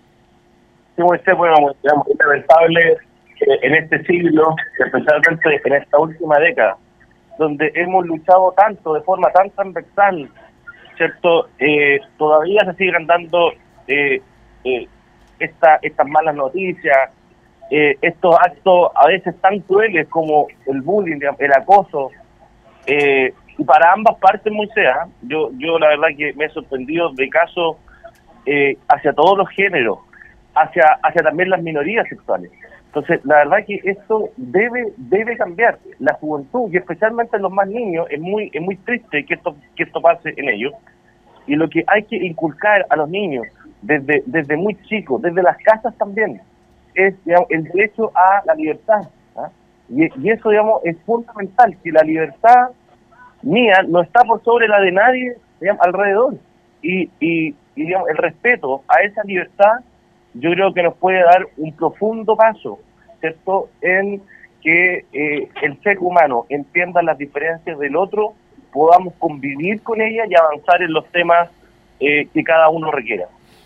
Sí, Moisés, bueno, digamos, es lamentable eh, en este siglo, especialmente en esta última década, donde hemos luchado tanto, de forma tan transversal, ¿cierto? Eh, todavía se siguen dando eh, eh, esta, estas malas noticias, eh, estos actos a veces tan crueles como el bullying, el acoso, eh, y para ambas partes, Moisés, ¿eh? yo, yo la verdad que me he sorprendido de casos eh, hacia todos los géneros, hacia, hacia también las minorías sexuales. Entonces, la verdad que esto debe debe cambiar. La juventud, y especialmente en los más niños, es muy es muy triste que esto que esto pase en ellos. Y lo que hay que inculcar a los niños desde desde muy chicos, desde las casas también, es, digamos, el derecho a la libertad. ¿Ah? Y, y eso, digamos, es fundamental, que la libertad mía no está por sobre la de nadie, digamos, alrededor. Y, y, y digamos, el respeto a esa libertad, yo creo que nos puede dar un profundo paso, ¿cierto?, en que eh, el ser humano entienda las diferencias del otro, podamos convivir con ellas y avanzar en los temas eh, que cada uno requiera.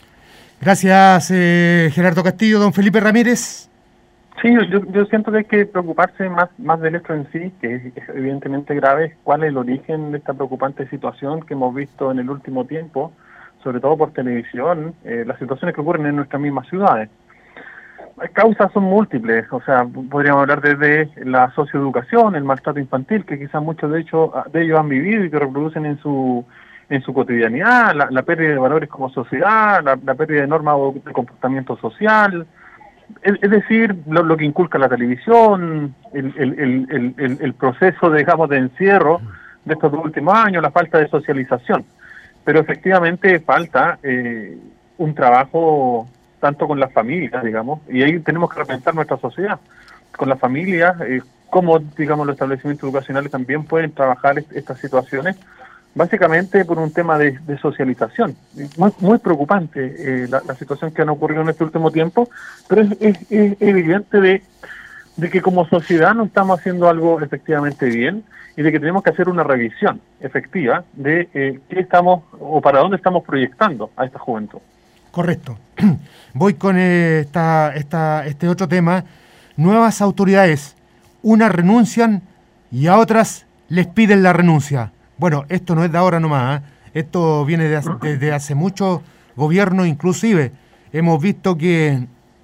Gracias, eh, Gerardo Castillo. Don Felipe Ramírez. Sí, yo, yo siento que hay que preocuparse más, más del hecho en sí, que es, es evidentemente grave. ¿Cuál es el origen de esta preocupante situación que hemos visto en el último tiempo? Sobre todo por televisión, eh, las situaciones que ocurren en nuestras mismas ciudades. Las causas son múltiples, o sea, podríamos hablar desde la socioeducación, el maltrato infantil, que quizás muchos de ellos, de ellos han vivido y que reproducen en su en su cotidianidad, la, la pérdida de valores como sociedad, la, la pérdida de normas de comportamiento social, es, es decir, lo, lo que inculca la televisión, el, el, el, el, el proceso, digamos, de encierro de estos dos últimos años, la falta de socialización. Pero efectivamente falta eh, un trabajo tanto con las familias, digamos, y ahí tenemos que repensar nuestra sociedad. Con las familias, eh, cómo, digamos, los establecimientos educacionales también pueden trabajar est estas situaciones, básicamente por un tema de, de socialización. Muy, muy preocupante eh, la, la situación que han ocurrido en este último tiempo, pero es, es, es evidente de, de que como sociedad no estamos haciendo algo efectivamente bien, y de que tenemos que hacer una revisión efectiva de eh, qué estamos o para dónde estamos proyectando a esta juventud. Correcto. Voy con eh, esta, esta, este otro tema. Nuevas autoridades, unas renuncian y a otras les piden la renuncia. Bueno, esto no es de ahora nomás, ¿eh? Esto viene de hace, desde hace mucho gobierno, inclusive. Hemos visto que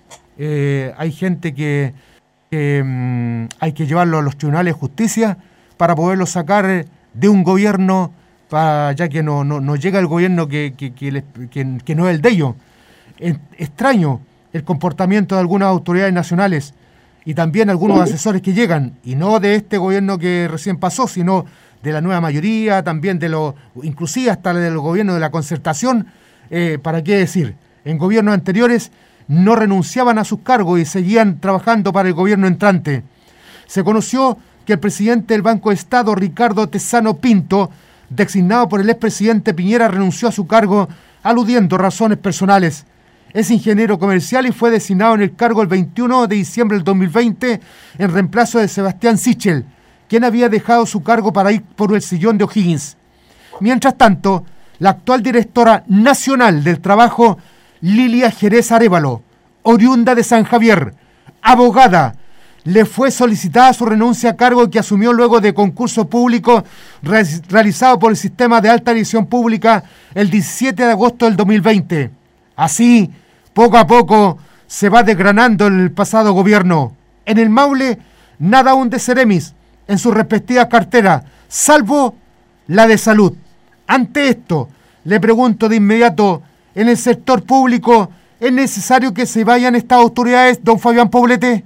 eh, hay gente que, que um, hay que llevarlo a los tribunales de justicia para poderlo sacar de un gobierno, para, ya que no, no, no llega el gobierno que, que, que, les, que, que no es el de ellos. Es extraño el comportamiento de algunas autoridades nacionales y también algunos asesores que llegan, y no de este gobierno que recién pasó, sino de la nueva mayoría, también de los, inclusive hasta del gobierno de la concertación. Eh, ¿para qué decir? En gobiernos anteriores no renunciaban a sus cargos y seguían trabajando para el gobierno entrante. Se conoció que el presidente del Banco de Estado, Ricardo Tesano Pinto, designado por el expresidente Piñera, renunció a su cargo aludiendo razones personales. Es ingeniero comercial y fue designado en el cargo el veintiuno de diciembre del dos mil veinte en reemplazo de Sebastián Sichel, quien había dejado su cargo para ir por el sillón de O'Higgins. Mientras tanto, la actual directora nacional del trabajo, Lilia Jerez Arévalo, oriunda de San Javier, abogada, le fue solicitada su renuncia a cargo que asumió luego de concurso público re realizado por el Sistema de Alta Dirección Pública el diecisiete de agosto del dos mil veinte. Así, poco a poco, se va desgranando el pasado gobierno. En el Maule, nada aún de Ceremis en sus respectivas carteras, salvo la de salud. Ante esto, le pregunto de inmediato, ¿en el sector público es necesario que se vayan estas autoridades, don Fabián Poblete?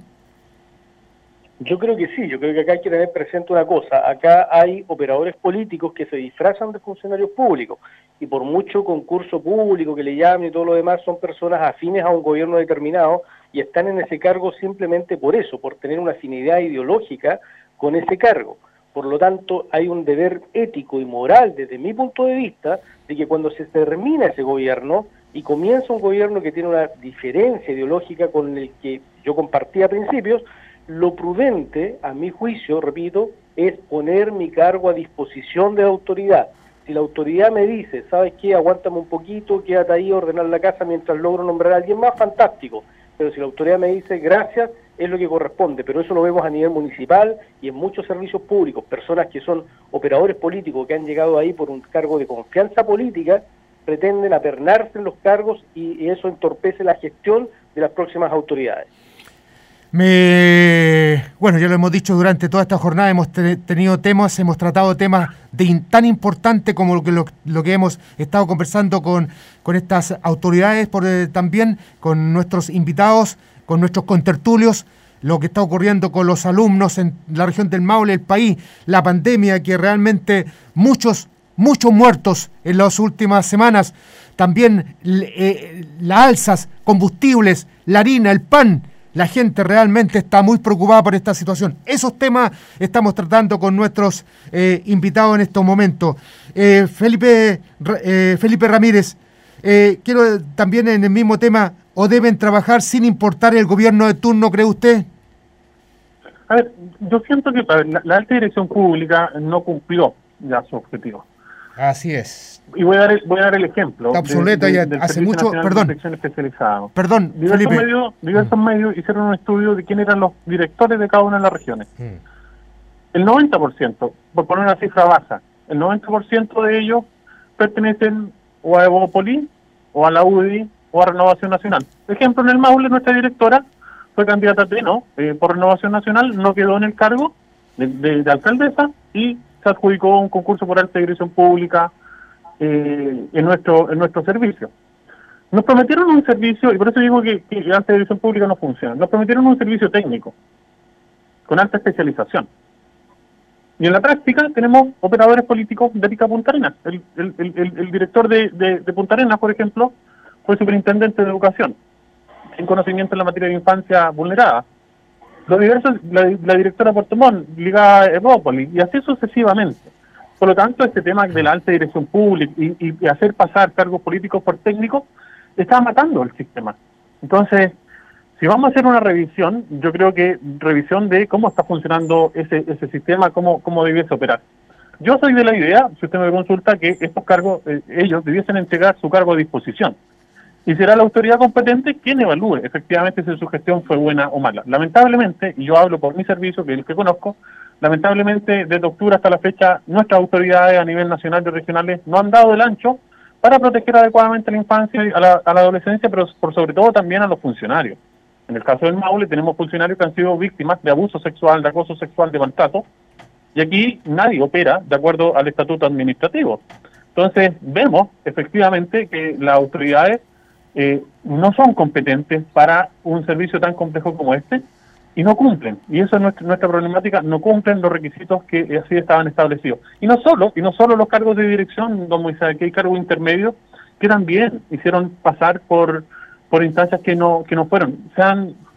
Yo creo que sí, yo creo que acá hay que tener presente una cosa. Acá hay operadores políticos que se disfrazan de funcionarios públicos y por mucho concurso público que le llamen y todo lo demás, son personas afines a un gobierno determinado y están en ese cargo simplemente por eso, por tener una afinidad ideológica con ese cargo. Por lo tanto, hay un deber ético y moral, desde mi punto de vista, de que cuando se termina ese gobierno y comienza un gobierno que tiene una diferencia ideológica con el que yo compartía a principios, Lo prudente, a mi juicio, repito, es poner mi cargo a disposición de la autoridad. Si la autoridad me dice, ¿sabes qué? Aguántame un poquito, quédate ahí a ordenar la casa mientras logro nombrar a alguien más, fantástico. Pero si la autoridad me dice, gracias, es lo que corresponde. Pero eso lo vemos a nivel municipal y en muchos servicios públicos. Personas que son operadores políticos, que han llegado ahí por un cargo de confianza política, pretenden apernarse en los cargos y, y eso entorpece la gestión de las próximas autoridades. Me, bueno, ya lo hemos dicho durante toda esta jornada, hemos te, tenido temas, hemos tratado temas de in, tan importantes como lo que, lo, lo que hemos estado conversando con, con estas autoridades, por, eh, también con nuestros invitados, con nuestros contertulios, lo que está ocurriendo con los alumnos en la región del Maule, el país, la pandemia, que realmente muchos, muchos muertos en las últimas semanas, también eh, las alzas, combustibles, la harina, el pan. La gente realmente está muy preocupada por esta situación. Esos temas estamos tratando con nuestros eh, invitados en estos momentos. Eh, Felipe, eh, Felipe Ramírez, eh, quiero también en el mismo tema, ¿o deben trabajar sin importar el gobierno de turno, cree usted? A ver, yo siento que la, la alta dirección pública no cumplió ya su objetivo. Así es. Y voy a dar el, voy a dar el ejemplo. Está obsoleta de, de, ya del hace Servicio mucho, Nacional perdón. de Protección Especializada. Perdón, diversos Felipe. Medios, diversos mm. medios hicieron un estudio de quién eran los directores de cada una de las regiones. Mm. El noventa por ciento, por poner una cifra baja, el noventa por ciento de ellos pertenecen o a Evópolis, o a la U D I, o a Renovación Nacional. Por ejemplo, en el Maule, nuestra directora fue candidata a pleno eh, por Renovación Nacional, no quedó en el cargo de, de, de alcaldesa y se adjudicó un concurso por alta dirección pública eh, en nuestro en nuestro servicio. Nos prometieron un servicio, y por eso digo que, que la alta dirección pública no funciona, nos prometieron un servicio técnico, con alta especialización. Y en la práctica tenemos operadores políticos de Arica Punta Arenas. El, el, el, el director de, de, de Punta Arenas, por ejemplo, fue superintendente de educación, sin conocimiento en la materia de infancia vulnerada. Los diversos, la, la directora de Puerto Montt, ligada a Evópolis, y así sucesivamente. Por lo tanto, este tema de la alta dirección pública y, y, y hacer pasar cargos políticos por técnicos está matando el sistema. Entonces, si vamos a hacer una revisión, yo creo que revisión de cómo está funcionando ese ese sistema, cómo, cómo debiese operar. Yo soy de la idea, si usted me consulta, que estos cargos, eh, ellos debiesen entregar su cargo a disposición. Y será la autoridad competente quien evalúe efectivamente si su gestión fue buena o mala. Lamentablemente, y yo hablo por mi servicio, que es el que conozco, lamentablemente desde octubre hasta la fecha, nuestras autoridades a nivel nacional y regionales no han dado el ancho para proteger adecuadamente a la infancia y a la, a la adolescencia, pero por sobre todo también a los funcionarios. En el caso del Maule tenemos funcionarios que han sido víctimas de abuso sexual, de acoso sexual, de maltrato, y aquí nadie opera de acuerdo al estatuto administrativo. Entonces vemos efectivamente que las autoridades eh, no son competentes para un servicio tan complejo como este y no cumplen, y eso es nuestra, nuestra problemática, no cumplen los requisitos que así estaban establecidos. Y no solo, y no solo los cargos de dirección, don Moisés, que hay cargos intermedios que también hicieron pasar por por instancias que no que no fueron. O sea,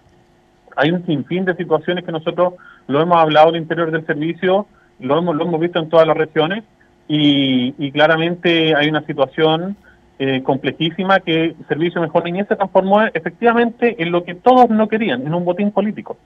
hay un sinfín de situaciones que nosotros lo hemos hablado al interior del servicio, lo hemos lo hemos visto en todas las regiones, y, y claramente hay una situación eh, complejísima que el Servicio Mejor Niñez se transformó efectivamente en lo que todos no querían, en un botín político.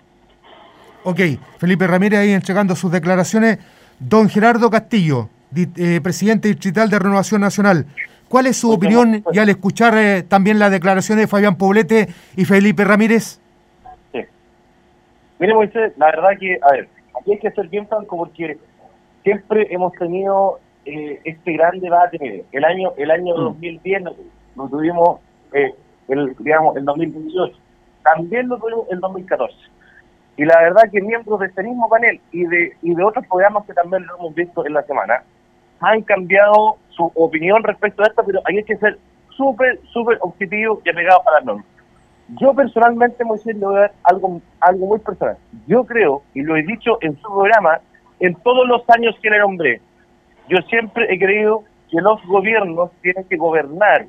Ok, Felipe Ramírez ahí entregando sus declaraciones. Don Gerardo Castillo, eh, presidente distrital de Renovación Nacional. ¿Cuál es su opinión y al escuchar eh, también las declaraciones de Fabián Poblete y Felipe Ramírez? Sí. Mire, Moisés, la verdad que, a ver, aquí hay que ser bien franco porque siempre hemos tenido eh, este gran debate. Mire, el año el año mm. dos mil diez lo, lo tuvimos, eh, el digamos, el dos mil dieciocho. También lo tuvimos el dos mil catorce. Y la verdad que miembros de este mismo panel y de y de otros programas que también lo hemos visto en la semana, han cambiado su opinión respecto a esto, pero hay que ser súper, súper objetivo y apegado a las normas. Yo personalmente, Moisés, le voy a dar algo, algo muy personal. Yo creo, y lo he dicho en su programa, en todos los años que le nombré, yo siempre he creído que los gobiernos tienen que gobernar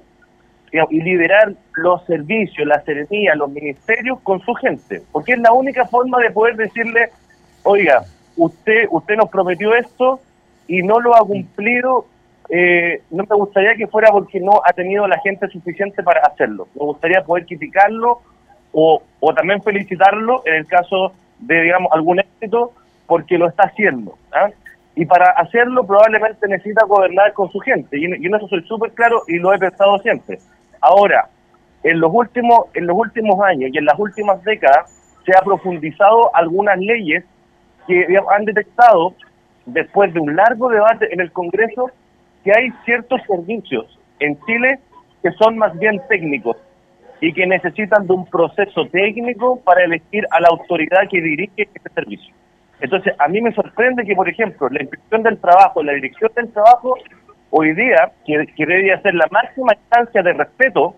y liderar los servicios, la seremía, los ministerios con su gente, porque es la única forma de poder decirle, oiga, usted, usted nos prometió esto, y no lo ha cumplido, eh, no me gustaría que fuera porque no ha tenido la gente suficiente para hacerlo. Me gustaría poder criticarlo o, o también felicitarlo en el caso de, digamos, algún éxito porque lo está haciendo. ¿ah? Y para hacerlo probablemente necesita gobernar con su gente. Y, y en eso soy súper claro y lo he pensado siempre. Ahora, en los últimos en los últimos años y en las últimas décadas se ha profundizado algunas leyes que digamos, han detectado, después de un largo debate en el Congreso, que hay ciertos servicios en Chile que son más bien técnicos y que necesitan de un proceso técnico para elegir a la autoridad que dirige este servicio. Entonces, a mí me sorprende que, por ejemplo, la Inspección del Trabajo, la Dirección del Trabajo, hoy día, que, que debería ser la máxima instancia de respeto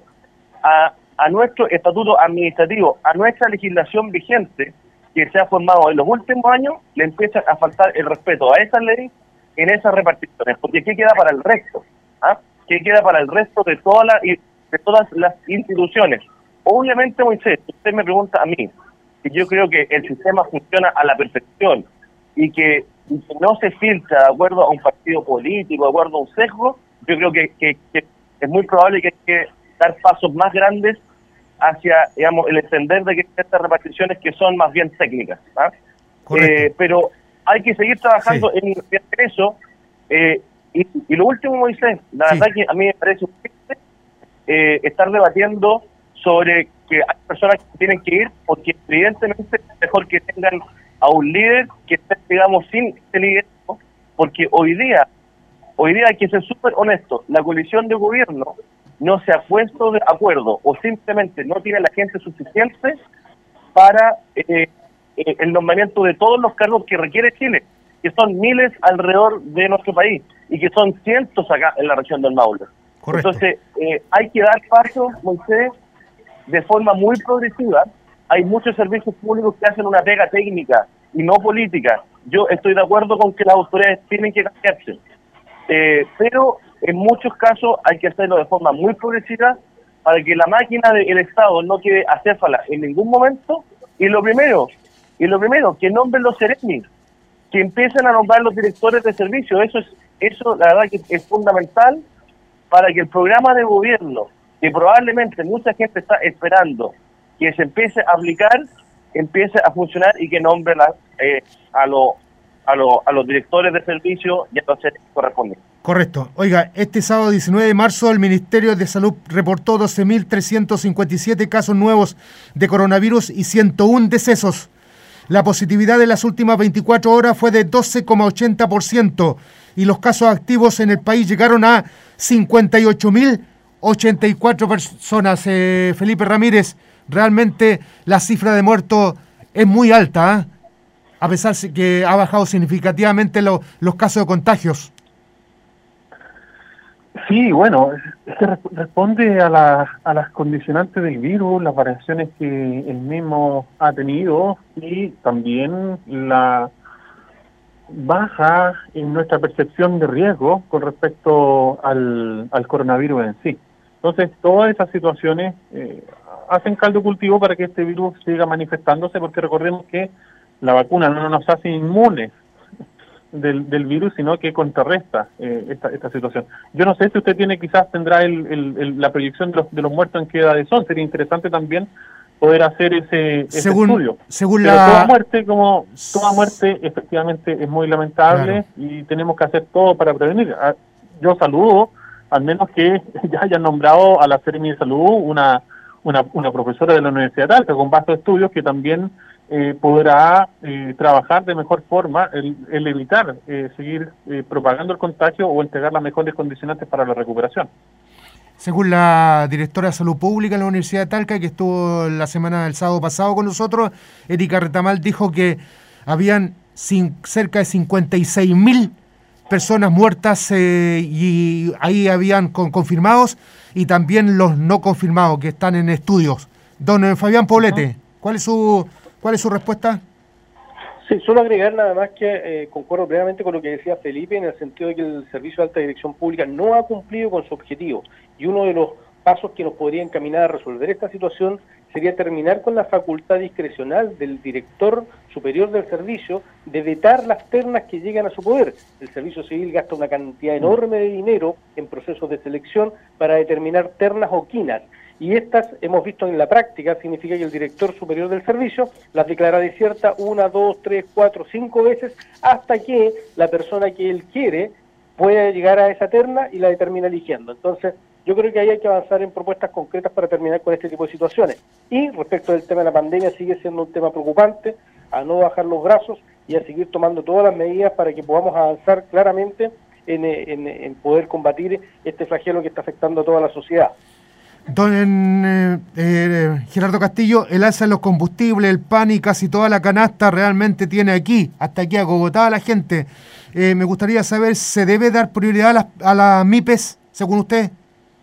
a, a nuestro estatuto administrativo, a nuestra legislación vigente, que se ha formado en los últimos años, le empieza a faltar el respeto a esa ley en esas reparticiones. Porque ¿qué queda para el resto? ¿Ah? ¿Qué queda para el resto de, toda la, de todas las instituciones? Obviamente, Moisés, usted me pregunta a mí, que yo creo que el sistema funciona a la perfección y que, y que no se filtra de acuerdo a un partido político, de acuerdo a un sesgo, yo creo que, que, que es muy probable que hay que dar pasos más grandes hacia, digamos, el entender de que estas reparticiones que son más bien técnicas. ¿ah? Eh, pero hay que seguir trabajando sí. en, en eso. Eh, y, y lo último, Moisés, la sí. verdad que a mí me parece urgente eh, estar debatiendo sobre que hay personas que tienen que ir, porque evidentemente es mejor que tengan a un líder que esté, digamos, sin este liderazgo, porque hoy día, hoy día hay que ser súper honesto, la coalición de gobierno no se ha puesto de acuerdo o simplemente no tiene la gente suficiente para eh, eh, el nombramiento de todos los cargos que requiere Chile, que son miles alrededor de nuestro país y que son cientos acá en la región del Maule. Correcto. Entonces, eh, hay que dar pasos, Moisés, de forma muy progresiva. Hay muchos servicios públicos que hacen una pega técnica y no política. Yo estoy de acuerdo con que las autoridades tienen que cambiarse, eh, pero en muchos casos hay que hacerlo de forma muy progresiva para que la máquina del Estado no quede acéfala en ningún momento. Y lo primero, y lo primero, que nombren los seremi, que empiecen a nombrar los directores de servicio. Eso es, eso la verdad que es fundamental para que el programa de gobierno, que probablemente mucha gente está esperando que se empiece a aplicar, empiece a funcionar y que nombre la, eh, a, lo, a, lo, a los directores de servicio y a los que corresponden. Correcto. Oiga, este sábado diecinueve de marzo el Ministerio de Salud reportó doce mil trescientos cincuenta y siete casos nuevos de coronavirus y ciento uno decesos. La positividad de las últimas veinticuatro horas fue de doce coma ochenta por ciento y los casos activos en el país llegaron a cincuenta y ocho mil ochenta y cuatro personas. Eh, Felipe Ramírez, realmente la cifra de muertos es muy alta, ¿eh? A pesar de que ha bajado significativamente lo, los casos de contagios. Sí, bueno, es que responde a, la, a las condicionantes del virus, las variaciones que el mismo ha tenido y también la baja en nuestra percepción de riesgo con respecto al, al coronavirus en sí. Entonces, todas esas situaciones eh, hacen caldo cultivo para que este virus siga manifestándose, porque recordemos que la vacuna no nos hace inmunes del, del virus, sino que contrarresta eh, esta, esta situación. Yo no sé si usted tiene, quizás tendrá el, el, el, la proyección de los, de los muertos en qué edades son. Sería interesante también poder hacer ese, ese según, estudio. Según Pero la... toda muerte, como toda muerte, efectivamente es muy lamentable, claro, y tenemos que hacer todo para prevenir. Yo saludo, al menos que ya hayan nombrado a la Seremi de Salud una, una, una profesora de la Universidad de Talca con vastos estudios que también eh, podrá eh, trabajar de mejor forma el, el evitar eh, seguir eh, propagando el contagio o entregar las mejores condicionantes para la recuperación. Según la directora de Salud Pública de la Universidad de Talca, que estuvo la semana del sábado pasado con nosotros, Erika Retamal dijo que habían sin, cerca de cincuenta y seis mil personas muertas eh, y ahí habían con, confirmados y también los no confirmados que están en estudios. Don eh, Fabián Poblete, uh-huh. ¿cuál es su cuál es su respuesta? Sí, solo agregar nada más que eh, concuerdo plenamente con lo que decía Felipe, en el sentido de que el Servicio de Alta Dirección Pública no ha cumplido con su objetivo, y uno de los pasos que nos podría encaminar a resolver esta situación sería terminar con la facultad discrecional del director superior del servicio de vetar las ternas que llegan a su poder. El Servicio Civil gasta una cantidad enorme de dinero en procesos de selección para determinar ternas o quinas, y estas hemos visto en la práctica, significa que el director superior del servicio las declara desierta una, dos, tres, cuatro, cinco veces, hasta que la persona que él quiere pueda llegar a esa terna y la termina eligiendo. Entonces, yo creo que ahí hay que avanzar en propuestas concretas para terminar con este tipo de situaciones. Y respecto del tema de la pandemia, sigue siendo un tema preocupante, a no bajar los brazos y a seguir tomando todas las medidas para que podamos avanzar claramente en, en, en poder combatir este flagelo que está afectando a toda la sociedad. Don eh, eh, Gerardo Castillo, el alza de los combustibles, el pan y casi toda la canasta realmente tiene aquí, hasta aquí agotada la gente. Eh, me gustaría saber, ¿se debe dar prioridad a las, a las MIPES, según usted?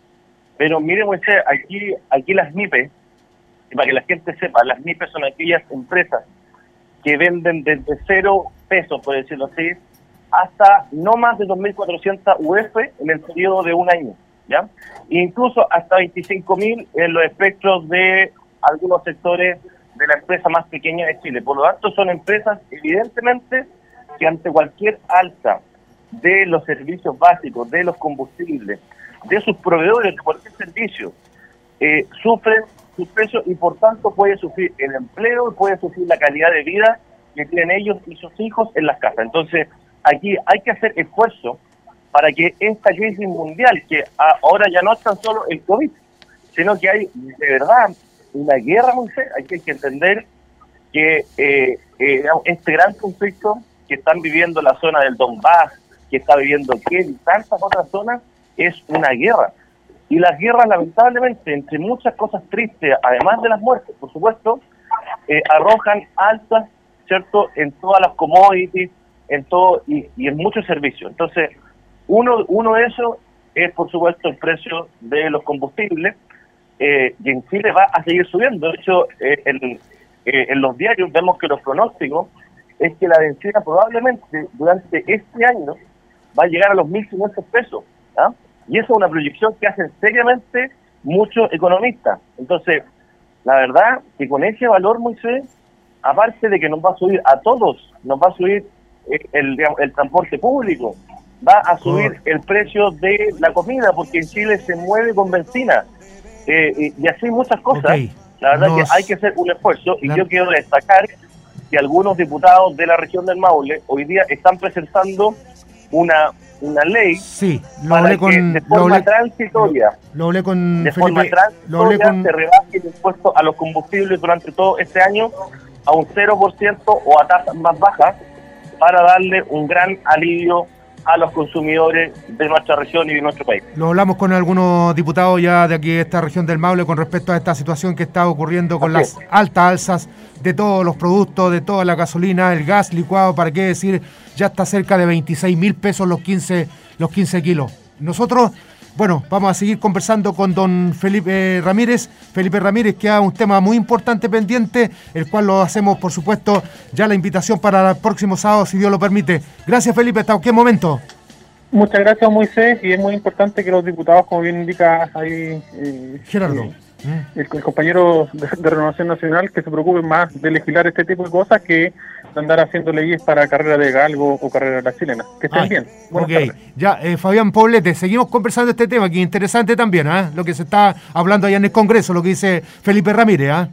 Pero mire, Moisés, aquí, aquí las MIPES, para que la gente sepa, las MIPES son aquellas empresas que venden desde cero pesos, por decirlo así, hasta no más de dos mil cuatrocientas U F en el periodo de un año. ¿Ya? Incluso hasta veinticinco mil en los espectros de algunos sectores de la empresa más pequeña de Chile. Por lo tanto, son empresas evidentemente que ante cualquier alza de los servicios básicos, de los combustibles, de sus proveedores de cualquier servicio, eh, sufren sus precios y por tanto puede sufrir el empleo y puede sufrir la calidad de vida que tienen ellos y sus hijos en las casas. Entonces, aquí hay que hacer esfuerzo para que esta crisis mundial, que ahora ya no es tan solo el COVID, sino que hay de verdad una guerra muy seria, hay que entender que eh, eh, este gran conflicto que están viviendo la zona del Donbass, que está viviendo Kiev y tantas otras zonas, es una guerra. Y las guerras, lamentablemente, entre muchas cosas tristes, además de las muertes, por supuesto, eh, arrojan alzas, ¿cierto?, en todas las commodities, en todo y, y en muchos servicios. Entonces, Uno, uno de esos es, por supuesto, el precio de los combustibles, eh, y en Chile va a seguir subiendo. De hecho, eh, en, eh, en los diarios vemos que los pronósticos es que la benzina probablemente durante este año va a llegar a los mil quinientos pesos. ¿Ah? Y eso es una proyección que hacen seriamente muchos economistas. Entonces, la verdad que con ese valor, Moisés, aparte de que nos va a subir a todos, nos va a subir el, el, el transporte público, va a subir oh. el precio de la comida, porque en Chile se mueve con benzina, eh, y, y así muchas cosas. Okay. La verdad Nos... que hay que hacer un esfuerzo, y la... yo quiero destacar que algunos diputados de la región del Maule hoy día están presentando una una ley sí, lo para hablé que con, de forma lo hablé, transitoria lo, lo hablé con de Felipe, forma transitoria lo hablé con... se rebaje el impuesto a los combustibles durante todo este año a un cero por ciento o a tasas más bajas, para darle un gran alivio a los consumidores de nuestra región y de nuestro país. Lo hablamos con algunos diputados ya de aquí de esta región del Maule con respecto a esta situación que está ocurriendo con Así las es. altas alzas de todos los productos, de toda la gasolina, el gas licuado, para qué decir, ya está cerca de veintiséis mil pesos los quince, los quince kilos. Nosotros, bueno, vamos a seguir conversando con don Felipe Ramírez. Felipe Ramírez, que ha un tema muy importante pendiente, el cual lo hacemos, por supuesto, ya la invitación para el próximo sábado, si Dios lo permite. Gracias, Felipe. ¿Hasta qué momento? Muchas gracias, Moisés, y es muy importante que los diputados, como bien indica ahí eh, Gerardo, eh, el, el compañero de, de Renovación Nacional, que se preocupen más de legislar este tipo de cosas que de andar haciendo leyes para carrera de galgo o carrera de la chilena. Que estén Ay, bien. Buenas okay. tardes. Ya, eh, Fabián Poblete, seguimos conversando este tema, que es interesante también, ¿eh? Lo que se está hablando allá en el Congreso, lo que dice Felipe Ramírez, ¿eh?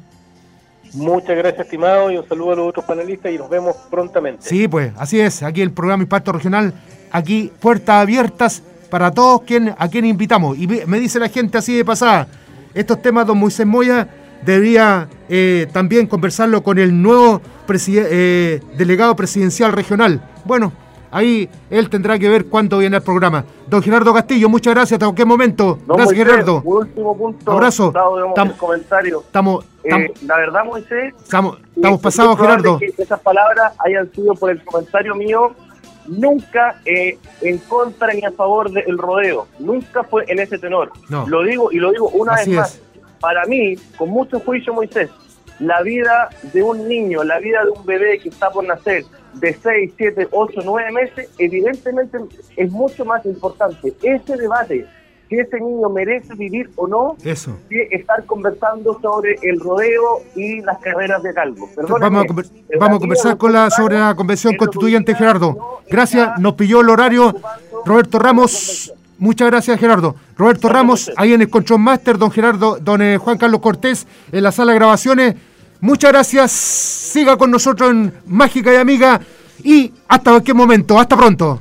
Muchas gracias, estimado, y un saludo a los otros panelistas y nos vemos prontamente. Sí, pues, así es, aquí el programa Impacto Regional, aquí puertas abiertas para todos quien, a quien invitamos. Y me dice la gente así de pasada, estos temas, don Moisés Moya debería eh, también conversarlo con el nuevo preside- eh, delegado presidencial regional. Bueno, ahí él tendrá que ver cuándo viene el programa. Don Gerardo Castillo, muchas gracias. ¿Hasta qué momento? No, gracias, Moisés, Gerardo. Un último punto. Abrazo. Estamos, comentario. Estamos, eh, la verdad, Moisés, estamos, estamos eh, pasados, Gerardo. Que esas palabras hayan sido por el comentario mío, nunca eh, en contra ni a favor del rodeo. Nunca fue en ese tenor. No. Lo digo y lo digo una Así vez más. Es. Para mí, con mucho juicio, Moisés, la vida de un niño, la vida de un bebé que está por nacer, de seis, siete, ocho, nueve meses, evidentemente es mucho más importante ese debate, si ese niño merece vivir o no, Eso. que estar conversando sobre el rodeo y las carreras de galgo. Vamos a, conver- vamos a conversar con la, sobre la convención constituyente, Gerardo. Gracias, nos pilló el horario. Roberto Ramos, Muchas gracias, Gerardo. Roberto Ramos, ahí en el Control Master, don Gerardo, don eh, Juan Carlos Cortés, en la sala de grabaciones. Muchas gracias. Siga con nosotros en Mágica y Amiga. Y hasta cualquier momento. Hasta pronto.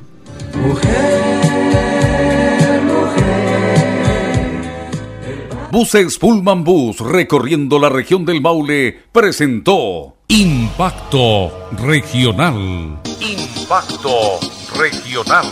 Buses Pullman Bus recorriendo la región del Maule presentó Impacto Regional. Impacto Regional.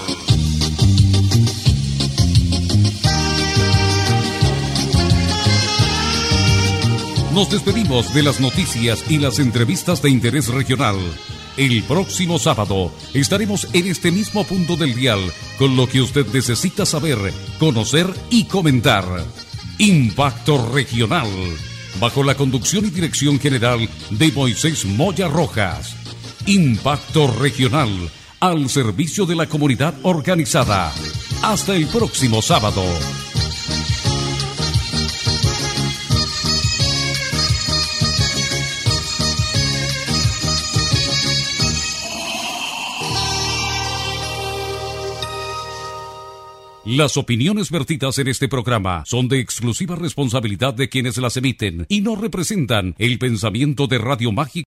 Nos despedimos de las noticias y las entrevistas de interés regional. El próximo sábado estaremos en este mismo punto del dial con lo que usted necesita saber, conocer y comentar. Impacto Regional, bajo la conducción y dirección general de Moisés Moya Rojas. Impacto Regional, al servicio de la comunidad organizada. Hasta el próximo sábado. Las opiniones vertidas en este programa son de exclusiva responsabilidad de quienes las emiten y no representan el pensamiento de Radio Mágica.